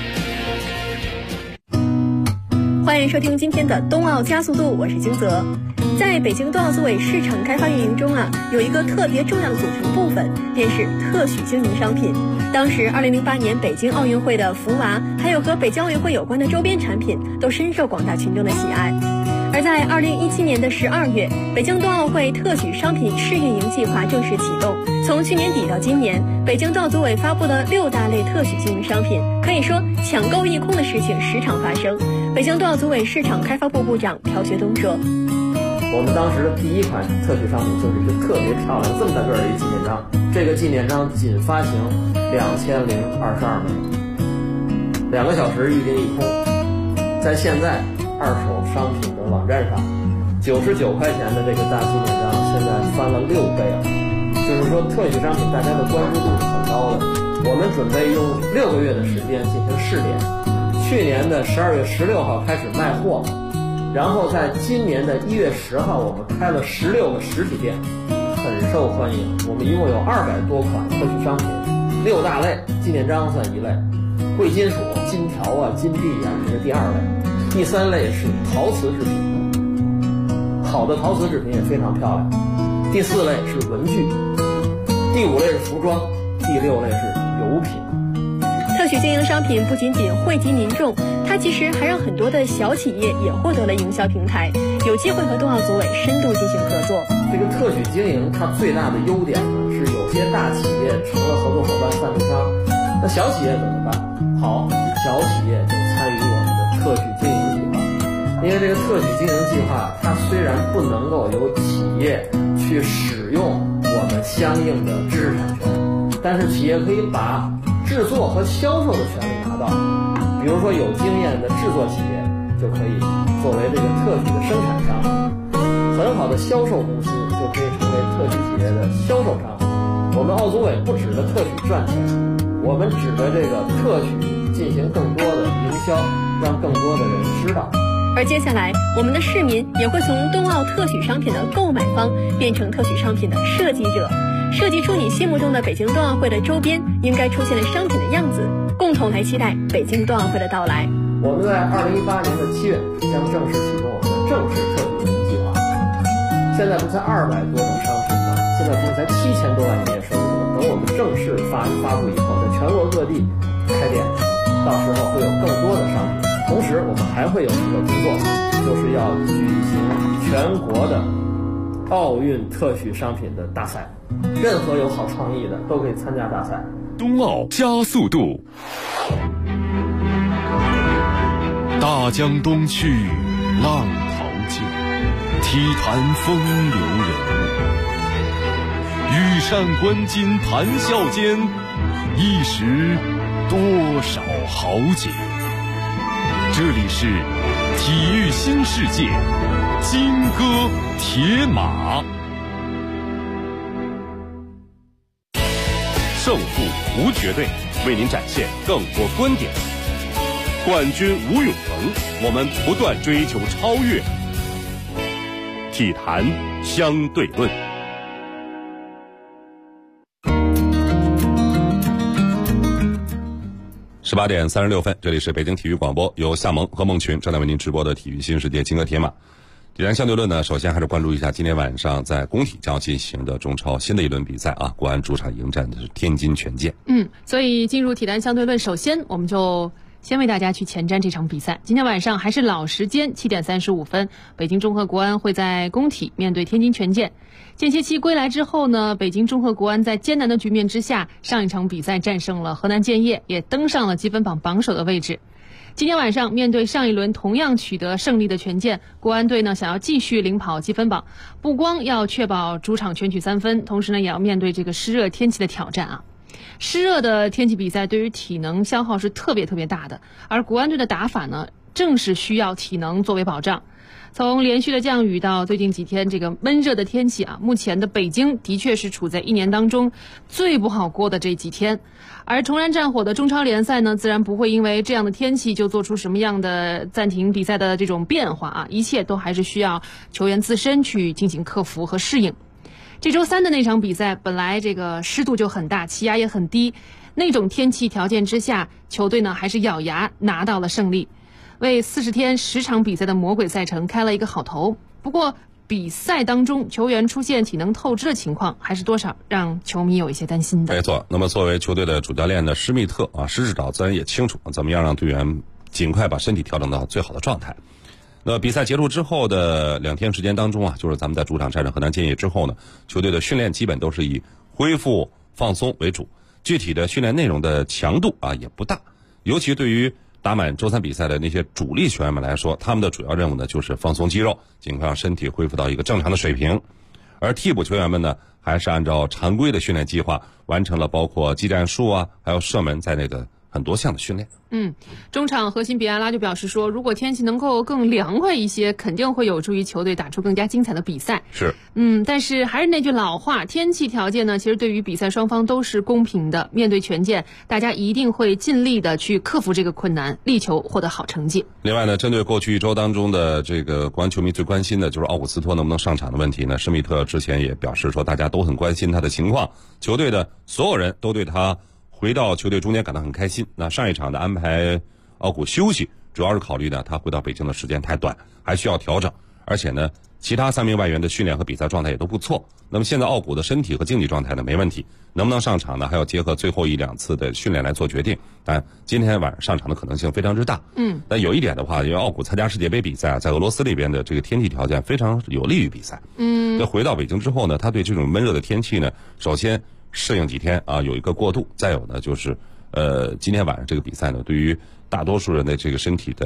欢迎收听今天的冬奥加速度，我是金泽。在北京冬奥组委市场开发运营中有一个特别重要的组成部分，便是特许经营商品。当时2008年北京奥运会的福娃，还有和北京奥运会有关的周边产品，都深受广大群众的喜爱。而在2017年的12月，北京冬奥会特许商品试运营计划正式启动。从去年底到今年，北京冬奥组委发布了6大类特许经营商品，可以说抢购一空的事情时常发生。北京冬奥组委市场开发部部长朴学东说：“ 我们当时的第一款特许商品就是一个特别漂亮这么大个的一纪念章，这个纪念章仅发行2022枚，2个小时预定一空。在现在二手商品的网站上，99块钱的这个大纪念章现在翻了6倍了，就是说特许商品大家的关注度是很高的。我们准备用6个月的时间进行试点，去年的12月16号开始卖货，然后在今年的1月10号我们开了16个实体店，很受欢迎。我们一共有200多款特许商品，6大类，纪念章算一类，贵金属、金条金币这是第2类，第3类是陶瓷制品，好的陶瓷制品也非常漂亮，第4类是文具，第5类是服装，第6类是油品。 特许经营商品不仅仅惠及民众，它其实还让很多的小企业也获得了营销平台，有机会和冬奥组委深度进行合作。 这个特许经营它最大的优点呢，是有些大企业成了合作伙伴赞助商，那小企业怎么办？好，小企业就参与我们的特许经营计划。 因为这个特许经营计划，它虽然不能够由企业去使用我们相应的知识产权，但是企业可以把制作和销售的权利拿到。比如说有经验的制作企业就可以作为这个特许的生产商，很好的销售公司就可以成为特许企业的销售商。我们奥组委不指的特许赚钱，我们指的这个特许进行更多的营销，让更多的人知道。 而接下来，我们的市民也会从冬奥特许商品的购买方变成特许商品的设计者，设计出你心目中的北京冬奥会的周边应该出现的商品的样子，共同来期待北京冬奥会的到来。 我们在2018年的7月将正式启动我们的正式特许经营计划。现在不才200多种商品吗？现在不是才7000多万营业收入吗？等我们正式发布以后，在全国各地开店，到时候会有更多的商品。同时，我们还会有一个工作，就是要举行全国的奥运特许商品的大赛，任何有好创意的都可以参加大赛。 冬奥加速度，大江东去，浪淘尽，体坛风流人物，羽扇纶巾谈笑间，一时多少豪杰。这里是体育新世界，金戈铁马。胜负无绝对，为您展现更多观点。冠军无永恒，我们不断追求超越。体坛相对论。18点36分，这里是北京体育广播，由夏萌和孟群正在为您直播的体育新世界金戈铁马。体坛相对论呢，首先还是关注一下今天晚上在工体将要进行的中超新的一轮比赛啊，国安主场迎战的是天津权健。 所以进入体坛相对论，首先我们就先为大家去前瞻这场比赛。今天晚上还是老时间7点35分，北京中赫国安会在工体面对天津权健。间歇期归来之后呢，北京中赫国安在艰难的局面之下，上一场比赛战胜了河南建业，也登上了积分榜榜首的位置。今天晚上面对上一轮同样取得胜利的权健，国安队呢想要继续领跑积分榜，不光要确保主场全取3分，同时呢也要面对这个湿热天气的挑战啊。湿热的天气比赛对于体能消耗是特别大的，而国安队的打法呢正是需要体能作为保障。从连续的降雨到最近几天这个闷热的天气啊，目前的北京的确是处在一年当中最不好过的这几天。而重燃战火的中超联赛呢，自然不会因为这样的天气就做出什么样的暂停比赛的这种变化啊，一切都还是需要球员自身去进行克服和适应。这周3的那场比赛本来这个湿度就很大，气压也很低，那种天气条件之下，球队呢还是咬牙拿到了胜利，为40天10场比赛的魔鬼赛程开了一个好头。不过比赛当中球员出现体能透支的情况，还是多少让球迷有一些担心的。 没错，那么作为球队的主教练的施密特啊，施指导自然也清楚怎么样让队员尽快把身体调整到最好的状态。那比赛结束之后的2天时间当中啊，就是咱们在主场战胜河南建业之后呢，球队的训练基本都是以恢复放松为主，具体的训练内容的强度啊也不大，尤其对于打满周3比赛的那些主力球员们来说，他们的主要任务呢就是放松肌肉，尽快让身体恢复到一个正常的水平。而替补球员们呢，还是按照常规的训练计划完成了包括技战术啊，还有射门在内的很多项的训练。 中场核心比埃拉就表示说，如果天气能够更凉快一些，肯定会有助于球队打出更加精彩的比赛。 是， 但是还是那句老话，天气条件呢，其实对于比赛双方都是公平的。面对权健，大家一定会尽力的去克服这个困难，力求获得好成绩。 另外呢，针对过去1周当中的这个国安球迷最关心的就是奥古斯托能不能上场的问题呢，施密特之前也表示说，大家都很关心他的情况，球队的所有人都对他回到球队中间感到很开心。那上一场的安排奥古休息，主要是考虑呢他回到北京的时间太短，还需要调整，而且呢其他3名外援的训练和比赛状态也都不错。那么现在奥古的身体和竞技状态呢没问题，能不能上场呢还要结合最后1、2次的训练来做决定，但今天晚上上场的可能性非常之大。但有一点的话，因为奥古参加世界杯比赛在俄罗斯那边的这个天气条件非常有利于比赛。那回到北京之后呢，他对这种闷热的天气呢，首先适应几天啊，有一个过渡。再有呢，就是今天晚上这个比赛呢，对于大多数人的这个身体的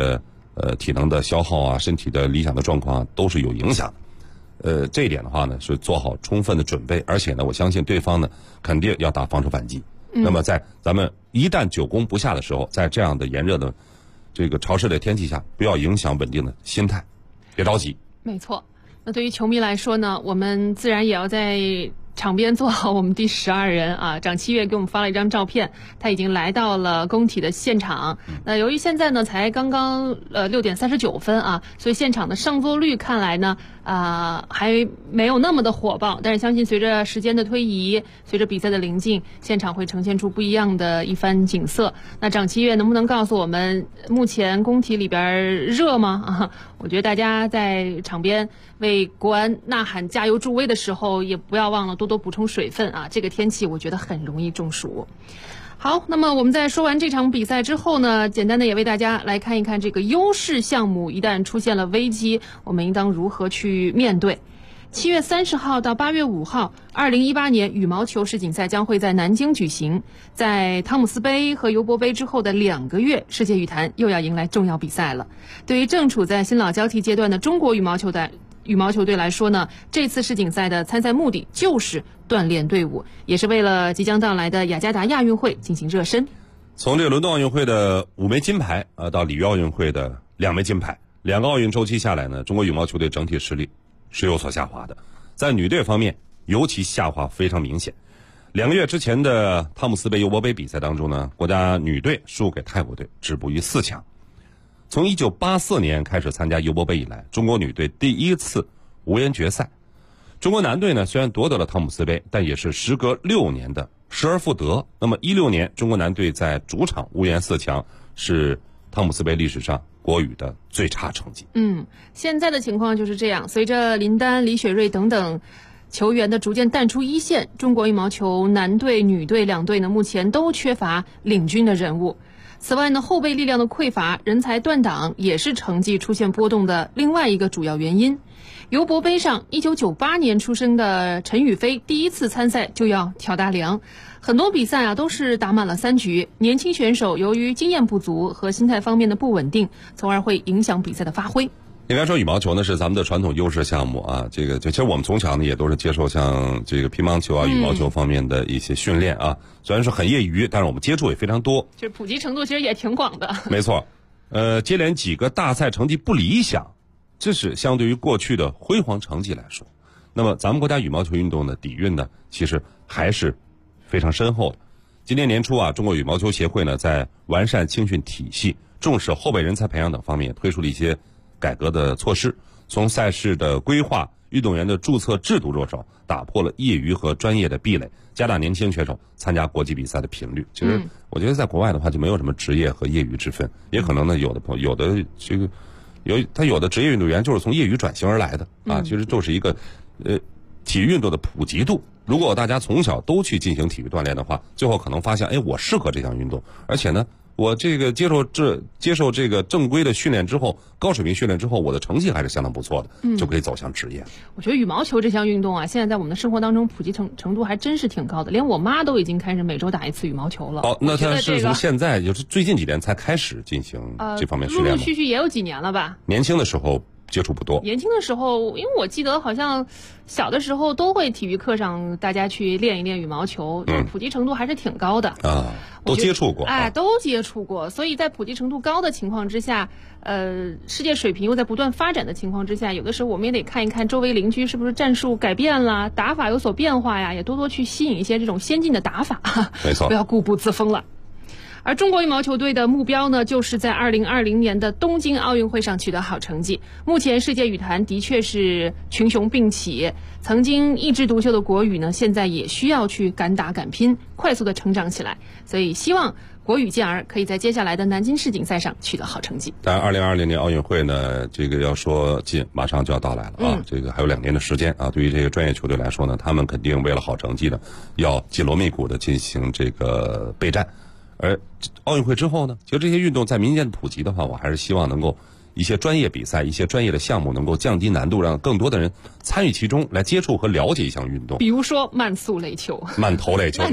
体能的消耗啊，身体的理想的状况都是有影响的。这一点的话呢，是做好充分的准备，而且呢，我相信对方呢肯定要打防守反击。那么在咱们一旦久攻不下的时候，在这样的炎热的这个潮湿的天气下，不要影响稳定的心态，别着急。 没错。那对于球迷来说呢，我们自然也要在场边做好我们第12人啊。长七月给我们发了一张照片，他已经来到了工体的现场。那由于现在呢才刚刚6点39分啊，所以现场的上座率看来呢还没有那么的火爆，但是相信随着时间的推移，随着比赛的临近，现场会呈现出不一样的一番景色。那长七月能不能告诉我们，目前工体里边热吗？啊，我觉得大家在场边为国安呐喊加油助威的时候，也不要忘了多多补充水分啊！这个天气我觉得很容易中暑。好，那么我们在说完这场比赛之后呢，简单的也为大家来看一看这个优势项目一旦出现了危机，我们应当如何去面对。7月30号到8月5号，2018年羽毛球世锦赛将会在南京举行。在汤姆斯杯和尤伯杯之后的2个月，世界羽坛又要迎来重要比赛了。对于正处在新老交替阶段的中国羽毛球队来说呢，这次世锦赛的参赛目的就是锻炼队伍，也是为了即将到来的雅加达亚运会进行热身。 从这个伦敦奥运会的5枚金牌到里约奥运会的2枚金牌，2个奥运周期下来呢，中国羽毛球队整体实力是有所下滑的。在女队方面，尤其下滑非常明显。2个月之前的汤姆斯杯尤伯杯比赛当中呢，国家女队输给泰国队，止步于4强。从1984年开始参加尤伯杯以来，中国女队第一次无缘决赛。中国男队呢，虽然夺得了汤姆斯杯，但也是时隔6年的失而复得。那么16年，中国男队在主场无缘4强，是汤姆斯杯历史上国羽的最差成绩。 现在的情况就是这样。随着林丹、李雪芮等等球员的逐渐淡出一线，中国羽毛球男队、女队2队呢，目前都缺乏领军的人物。此外呢，后备力量的匮乏、人才断档也是成绩出现波动的另外一个主要原因。尤伯杯上，1998年出生的陈雨菲第一次参赛就要挑大梁，很多比赛都是打满了3局。年轻选手由于经验不足和心态方面的不稳定，从而会影响比赛的发挥。 应该说羽毛球呢是咱们的传统优势项目啊，这个其实我们从小呢也都是接受像这个乒乓球啊、羽毛球方面的一些训练啊，虽然说很业余，但是我们接触也非常多， 就是普及程度其实也挺广的。 没错，接连几个大赛成绩不理想，这是相对于过去的辉煌成绩来说，那么咱们国家羽毛球运动的底蕴呢，其实还是非常深厚的。今年年初啊，中国羽毛球协会呢在完善青训体系、重视后备人才培养等方面推出了一些改革的措施，从赛事的规划、运动员的注册制度着手，打破了业余和专业的壁垒，加大年轻选手参加国际比赛的频率。其实我觉得在国外的话就没有什么职业和业余之分，也可能呢有的这个有的职业运动员就是从业余转型而来的啊，其实就是一个体育运动的普及度。如果大家从小都去进行体育锻炼的话，最后可能发现，哎，我适合这项运动，而且呢，我这个接受这个正规的训练之后，高水平训练之后，我的成绩还是相当不错的，就可以走向职业。 我觉得羽毛球这项运动啊，现在在我们的生活当中普及程度还真是挺高的，连我妈都已经开始每周打1次羽毛球了。 那她是从现在就是最近几年才开始进行这方面训练吗？ 陆陆续续也有几年了吧。 年轻的时候接触不多。 年轻的时候，因为我记得好像小的时候都会体育课上大家去练一练羽毛球，普及程度还是挺高的啊，都接触过， 都接触过。所以在普及程度高的情况之下，世界水平又在不断发展的情况之下，有的时候我们也得看一看周围邻居是不是战术改变了，打法有所变化呀，也多多去吸引一些这种先进的打法， 没错， 不要固步自封了。而中国羽毛球队的目标呢，就是在2020年的东京奥运会上取得好成绩。目前世界羽坛的确是群雄并起，曾经一枝独秀的国羽呢，现在也需要去敢打敢拼，快速的成长起来。所以希望国羽健儿可以在接下来的南京世锦赛上取得好成绩。 当然2020年奥运会呢，这个要说近，马上就要到来了啊，这个还有2年的时间啊。对于这个专业球队来说呢，他们肯定为了好成绩呢，要紧锣密鼓的进行这个备战。而奥运会之后呢，其实这些运动在民间的普及的话，我还是希望能够一些专业比赛、一些专业的项目能够降低难度，让更多的人参与其中，来接触和了解一项运动。 比如说慢速垒球、 慢投垒球。你看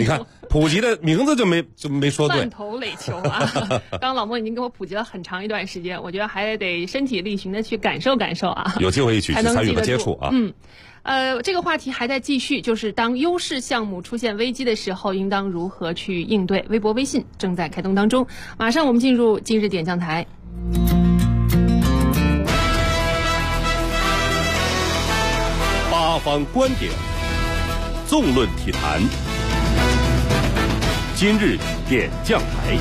普及的名字就没说对。 慢投垒球啊！刚刚老莫已经给我普及了很长一段时间，我觉得还得身体力行的去感受感受啊。 有机会一起去参与和接触啊。 这个话题还在继续，就是当优势项目出现危机的时候，应当如何去应对？微博、微信正在开通当中，马上我们进入今日点将台。 八方观点，纵论体坛，今日点将台。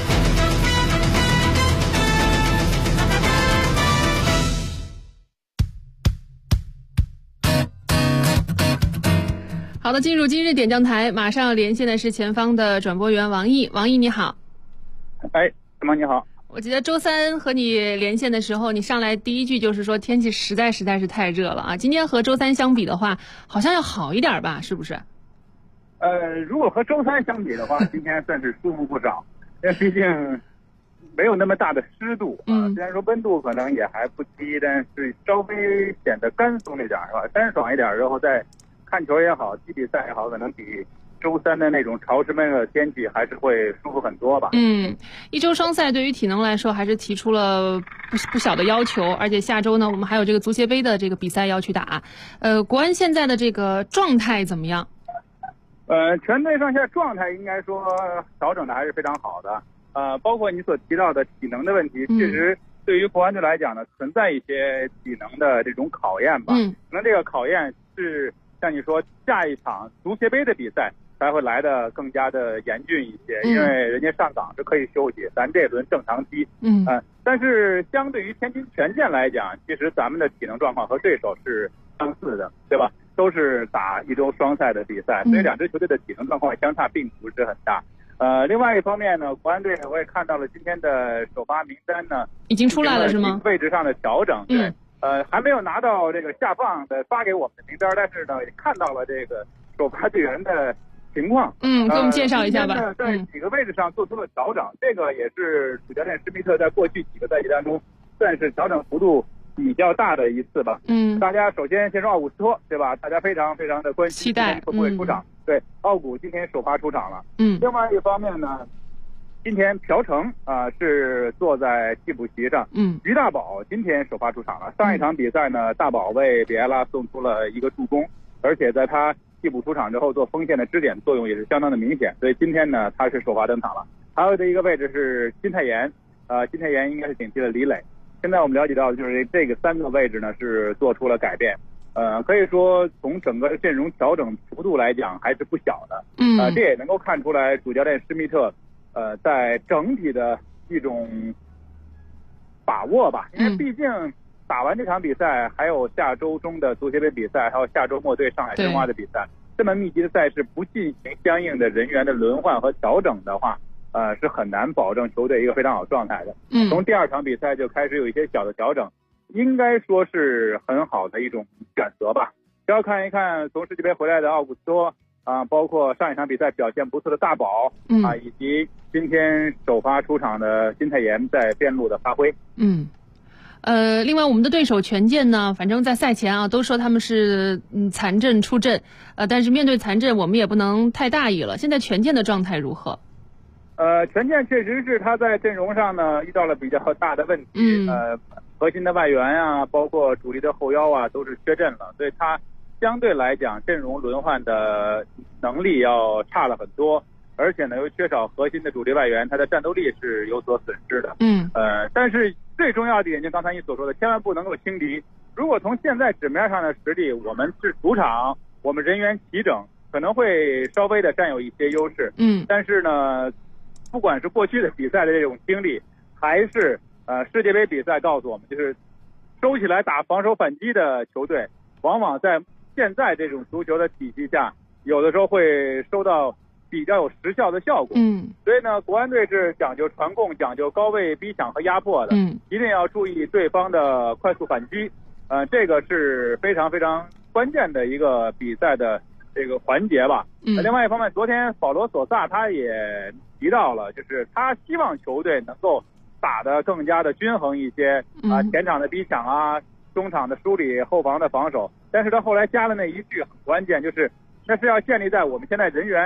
好的，进入今日点将台，马上连线的是前方的转播员王毅。王毅你好。 哎，什么你好。 我记得周三和你连线的时候，你上来第一句就是说天气实在是太热了啊。今天和周三相比的话，好像要好一点吧，是不是？ 如果和周三相比的话，今天算是舒服不少，因为毕竟没有那么大的湿度啊。虽然说温度可能也还不低，但是稍微显得干松一点是吧？干爽一点，然后再看球也好，踢比赛也好，可能比周三的那种潮湿闷热的天气还是会舒服很多吧。 一周双赛对于体能来说还是提出了不小的要求，而且下周呢，我们还有这个足协杯的这个比赛要去打。国安现在的这个状态怎么样？ 全队上下状态应该说调整的还是非常好的。包括你所提到的体能的问题，确实对于国安队来讲呢，存在一些体能的这种考验吧。可能这个考验是像你说下一场足协杯的比赛才会来的更加的严峻一些，因为人家上岗是可以休息，咱这轮正常踢。但是相对于天津权健来讲，其实咱们的体能状况和对手是相似的，对吧？都是打一周双赛的比赛，所以两支球队的体能状况相差并不是很大。另外一方面呢，国安队我也看到了今天的首发名单呢， 已经出来了是吗？ 位置上的调整，对。还没有拿到这个下放的发给我们的名单，但是呢，也看到了这个首发队员的情况。 给我们介绍一下吧。 在几个位置上做出了调整，这个也是主教练施密特在过去几个赛季当中算是调整幅度比较大的一次吧。大家首先说奥古斯托，对吧？大家非常非常的关心， 期待会不会出场？对，奥古今天首发出场了。另外一方面呢，今天朴成是坐在替补席上。于大宝今天首发出场了。上一场比赛呢，大宝为比埃拉送出了一个助攻，而且在他替补出场之后做锋线的支点作用也是相当的明显，所以今天呢他是首发登场了。还有的一个位置是金泰妍，金泰妍应该是顶替了李磊。现在我们了解到的就是这个3个位置呢是做出了改变。可以说从整个阵容调整幅度来讲还是不小的。这也能够看出来主教练施密特在整体的一种把握吧，因为毕竟打完这场比赛，还有下周中的足协杯比赛，还有下周末对上海申花的比赛，这么密集的赛事不进行相应的人员的轮换和调整的话，是很难保证球队一个非常好状态的。从第2场比赛就开始有一些小的调整，应该说是很好的一种选择吧。只要看一看从世界杯回来的奥古斯托。包括上一场比赛表现不错的大宝，以及今天首发出场的金泰妍在边路的发挥。 另外我们的对手权健呢，反正在赛前都说他们是残阵出阵，但是面对残阵我们也不能太大意了。现在权健的状态如何？ 权健确实是他在阵容上呢遇到了比较大的问题，核心的外援包括主力的后腰都是缺阵了，所以他相对来讲阵容轮换的能力要差了很多，而且呢又缺少核心的主力外援，他的战斗力是有所损失的。但是最重要的一点就刚才你所说的，千万不能够轻敌。如果从现在纸面上的实力，我们是主场，我们人员齐整，可能会稍微的占有一些优势。但是呢，不管是过去的比赛的这种经历，还是世界杯比赛告诉我们，就是收起来打防守反击的球队，往往在现在这种足球的体系下，有的时候会收到比较有时效的效果。所以呢，国安队是讲究传控，讲究高位逼抢和压迫的。一定要注意对方的快速反击。这个是非常非常关键的一个比赛的这个环节吧。另外一方面，昨天保罗索萨他也提到了，就是他希望球队能够打得更加的均衡一些前场的逼抢中场的梳理，后防的防守。但是他后来加了那一句很关键，就是那是要建立在我们现在人员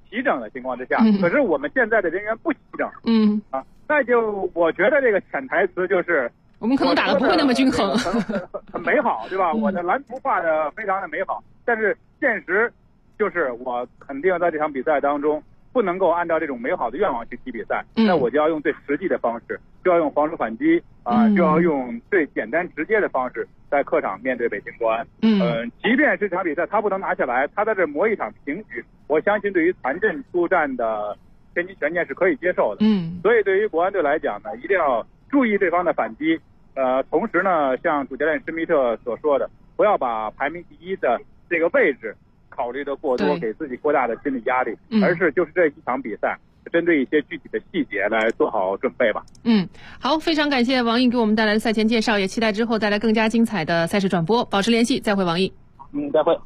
齐整的情况之下，可是我们现在的人员不齐整，那就我觉得这个潜台词就是我们可能打得不会那么均衡， 很美好，对吧？我的蓝图画的非常的美好，但是现实就是我肯定在这场比赛当中不能够按照这种美好的愿望去踢比赛，那我就要用最实际的方式，就要用防守反击就要用最简单直接的方式在客场面对北京国安。即便是这场比赛他不能拿下来，他在这磨一场平局，我相信对于残阵出战的天津权健是可以接受的。所以对于国安队来讲呢，一定要注意对方的反击。同时呢，像主教练施密特所说的，不要把排名第一的这个位置考虑的过多，给自己过大的心理压力，而是就是这一场比赛针对一些具体的细节来做好准备吧。 好，非常感谢王毅给我们带来的赛前介绍，也期待之后带来更加精彩的赛事转播，保持联系，再会王毅。 再会。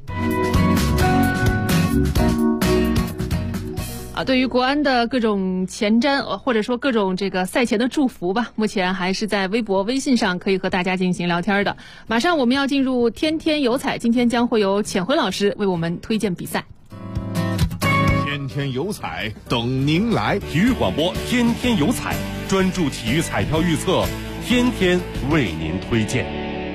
对于国安的各种前瞻，或者说各种这个赛前的祝福吧，目前还是在微博、微信上可以和大家进行聊天的。马上我们要进入天天有彩，今天将会有浅辉老师为我们推荐比赛。 天天有彩等您来，体育广播天天有彩，专注体育彩票预测，天天为您推荐。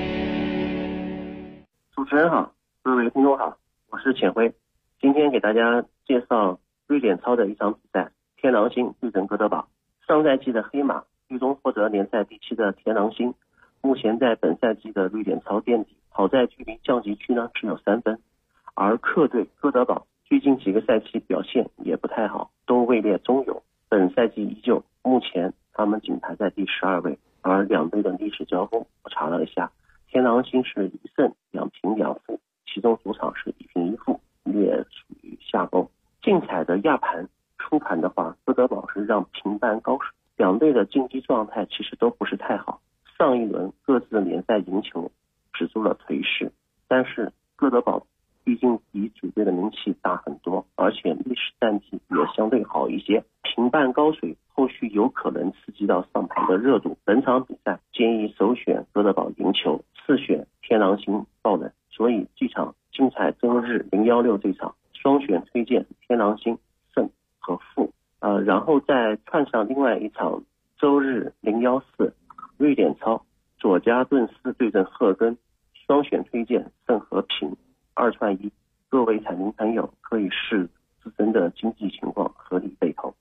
主持人好，各位听众好，我是浅辉，今天给大家介绍瑞典超的一场比赛，天狼星对阵哥德堡。上赛季的黑马，最终获得联赛第7的天狼星，目前在本赛季的瑞典超垫底，好在距离降级区呢只有3分。而客队哥德堡最近几个赛季表现也不太好，都位列中游，本赛季依旧，目前他们仅排在第12位。而两队的历史交锋，我查了一下，天狼星是1胜2平2负，其中主场是1平1负，也属于下风。竞彩的亚盘初盘的话，哥德堡是让平半高水，两队的竞技状态其实都不是太好，上一轮各自联赛赢球止住了颓势，但是哥德堡毕竟比主队的名气大很多，而且历史战绩也相对好一些，平半高水后续有可能刺激到上盘的热度。本场比赛建议首选哥德堡赢球，次选天狼星爆冷，所以这场竞彩周日016这场双选推荐天狼星胜和负，然后再串上另外一场周日014瑞典超佐加顿斯对阵赫根，双选推荐胜和平，2串1，各位彩民朋友可以视自身的经济情况合理备投。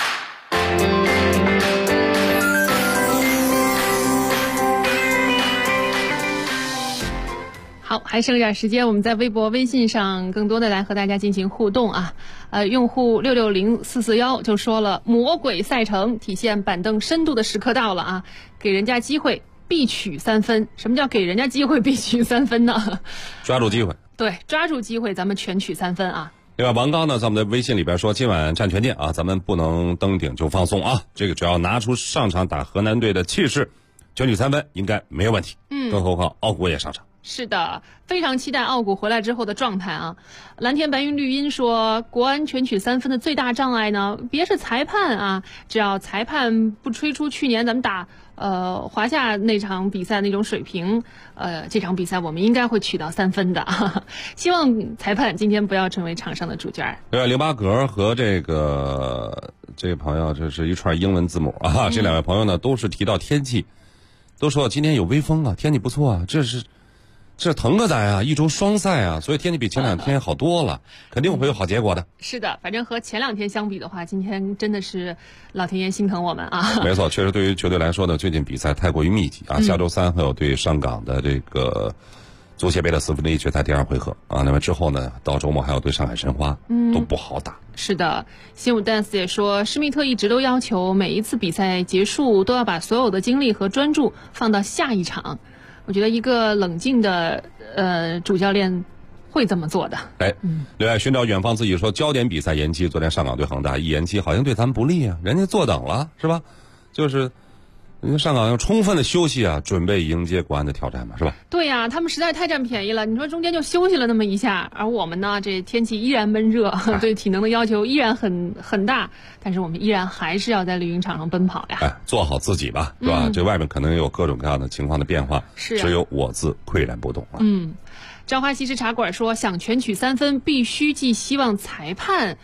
好，还剩点时间，我们在微博、微信上更多的来和大家进行互动啊。用户660441就说了，魔鬼赛程体现板凳深度的时刻到了啊，给人家机会必取3分。什么叫给人家机会必取3分呢？ 抓住机会。 对，抓住机会，咱们全取3分啊。 另外，王刚呢，在我们的微信里边说，今晚占全键啊，咱们不能登顶就放松啊，这个只要拿出上场打河南队的气势，全取3分应该没有问题。更何况奥古也上场。 是的，非常期待奥古回来之后的状态啊。蓝天白云绿茵说，国安全取3分的最大障碍呢，别是裁判啊，只要裁判不吹出去年咱们打华夏那场比赛那种水平，这场比赛我们应该会取到3分的。希望裁判今天不要成为场上的主角。 对，零八格和这个朋友，这是一串英文字母啊。这两位朋友呢，都是提到天气，都说今天有微风啊，天气不错啊，这腾个仔啊，1周双赛啊，所以天气比前2天好多了，肯定会有好结果的。 是的，反正和前2天相比的话，今天真的是老天爷心疼我们啊。 没错，确实对于球队来说呢，最近比赛太过于密集啊。下周3还有对上港的这个足协杯的4分之一决赛第2回合啊，那么之后呢，到周末还有对上海申花，都不好打。 是的，新武 dance 也说，施密特一直都要求每一次比赛结束都要把所有的精力和专注放到下一场。我觉得一个冷静的主教练会这么做的。 另外寻找远方自己说，焦点比赛延期，昨天上港对恒大一延期，好像对咱们不利啊，人家坐等了是吧？就是人家上港要充分的休息啊，准备迎接国安的挑战嘛，是吧？ 对呀，他们实在太占便宜了。你说中间就休息了那么一下，而我们呢，这天气依然闷热，对体能的要求依然很大，但是我们依然还是要在绿茵场上奔跑呀。 做好自己吧，是吧？这外面可能有各种各样的情况的变化， 是只有我自岿然不动啊。 朝花西施茶馆说，想全取3分，必须寄希望裁判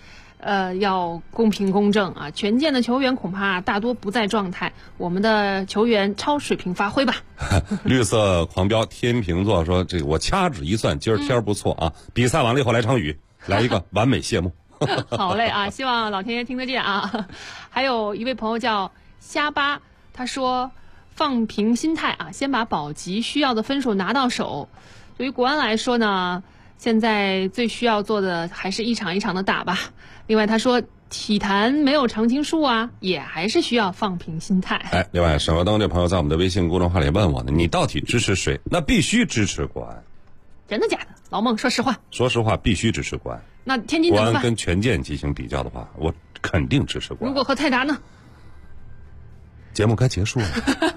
要公平公正啊。权健的球员恐怕大多不在状态，我们的球员超水平发挥吧。 绿色狂飙天秤座说：“这个我掐指一算，今儿天不错啊，比赛完了以后来场雨，来一个完美谢幕。” 好嘞啊，希望老天爷听得见啊。还有一位朋友叫虾巴，他说放平心态啊，先把保级需要的分数拿到手。对于国安来说呢，现在最需要做的还是一场一场的打吧。另外他说体坛没有常青树啊，也还是需要放平心态。 哎，另外沈国登这朋友在我们的微信公众号里问我呢，你到底支持谁？那必须支持国安。 真的假的？老孟说实话。 说实话，必须支持国安。 那天津怎么办？ 国安跟权健进行比较的话，我肯定支持国安。 如果和泰达呢？ 节目该结束了。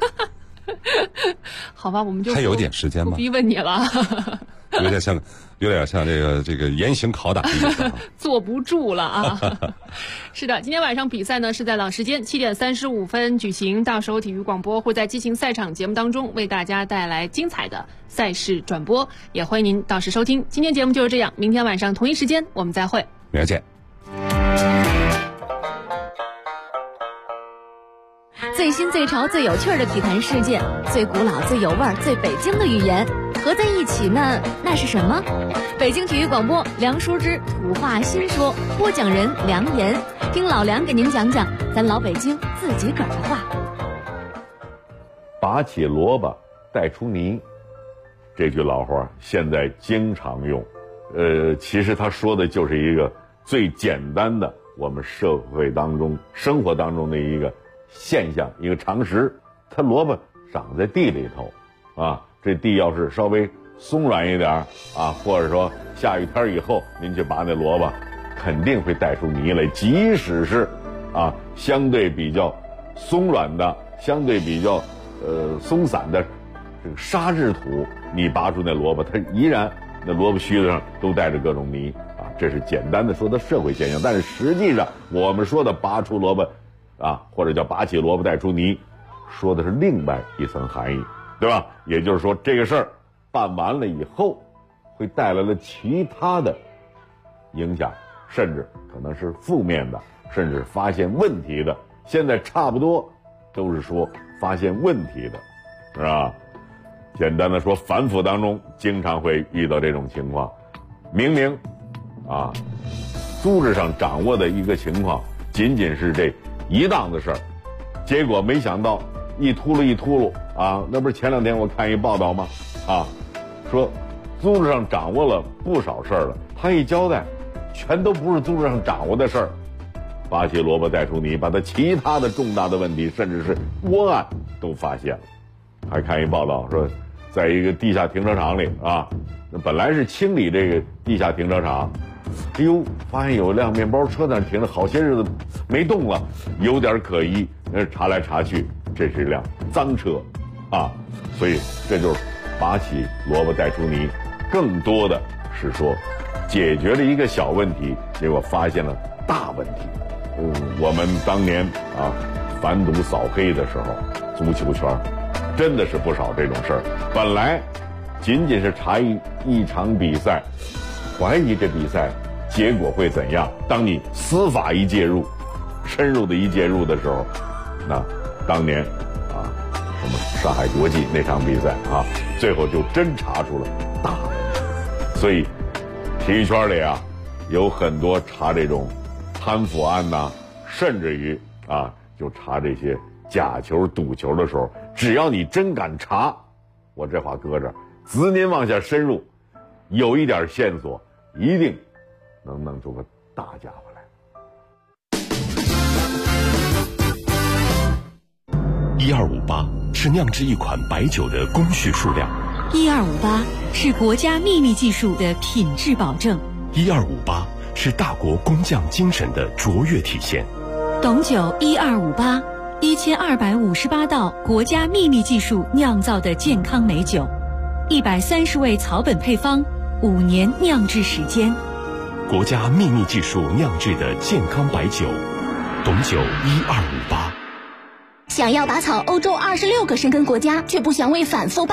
好吧，我们就还有点时间吗？ 不逼问你了。 有点像这个严刑拷打的意思啊。 坐不住了啊！是的，今天晚上比赛呢是在老时间7点35分举行，到时候体育广播会在激情赛场节目当中为大家带来精彩的赛事转播，也欢迎您到时收听。今天节目就是这样，明天晚上同一时间我们再会。 明儿见。 最新最潮最有趣的体坛事件，最古老最有味儿最北京的语言合在一起呢，那是什么？北京体育广播梁淑之土话新说，播讲人梁岩，听老梁给您讲讲咱老北京自己个儿的话。 拔起萝卜带出泥，这句老话现在经常用。其实他说的就是一个最简单的我们社会当中生活当中的一个现象，一个常识。它萝卜长在地里头啊，这地要是稍微松软一点啊，或者说下雨天以后您去拔那萝卜，肯定会带出泥来。即使是相对比较松软的，相对比较松散的这个沙质土，你拔出那萝卜，它依然那萝卜须子上都带着各种泥啊。这是简单的说的社会现象，但是实际上我们说的拔出萝卜或者叫拔起萝卜带出泥，说的是另外一层含义，对吧？也就是说这个事儿办完了以后会带来了其他的影响，甚至可能是负面的，甚至发现问题的。现在差不多都是说发现问题的，是吧？简单的说，反腐当中经常会遇到这种情况，明明组织上掌握的一个情况仅仅是这一档子事儿，结果没想到一秃噜那不是前2天我看一报道吗？说组织上掌握了不少事儿了，他一交代全都不是组织上掌握的事儿，拔起萝卜带出泥，把他其他的重大的问题甚至是窝案都发现了。还看一报道说，在一个地下停车场里那本来是清理这个地下停车场，发现有辆面包车在那停着好些日子没动了，有点可疑，查来查去这是一辆脏车所以这就是拔起萝卜带出泥，更多的是说解决了一个小问题，结果发现了大问题。我们当年反赌扫黑的时候，足球圈真的是不少这种事儿。本来仅仅是查一场比赛，怀疑这比赛结果会怎样，当你司法一介入，深入的一介入的时候，那当年什么上海国际那场比赛最后就真查出了大问题。所以体育圈里有很多查这种贪腐案甚至于就查这些假球赌球的时候，只要你真敢查，我这话搁这儿，子您往下深入，有一点线索，一定能弄出个大家伙来。 1258是酿制一款白酒的工序数量 ，1258是国家秘密技术的品质保证 ，1258是大国工匠精神的卓越体现。 董酒1258 1258道国家秘密技术酿造的健康美酒，130味草本配方，5年酿制时间。 国家秘密技术酿制的健康白酒，董酒1258。 想要打草欧洲26个申根国家，却不想为反腐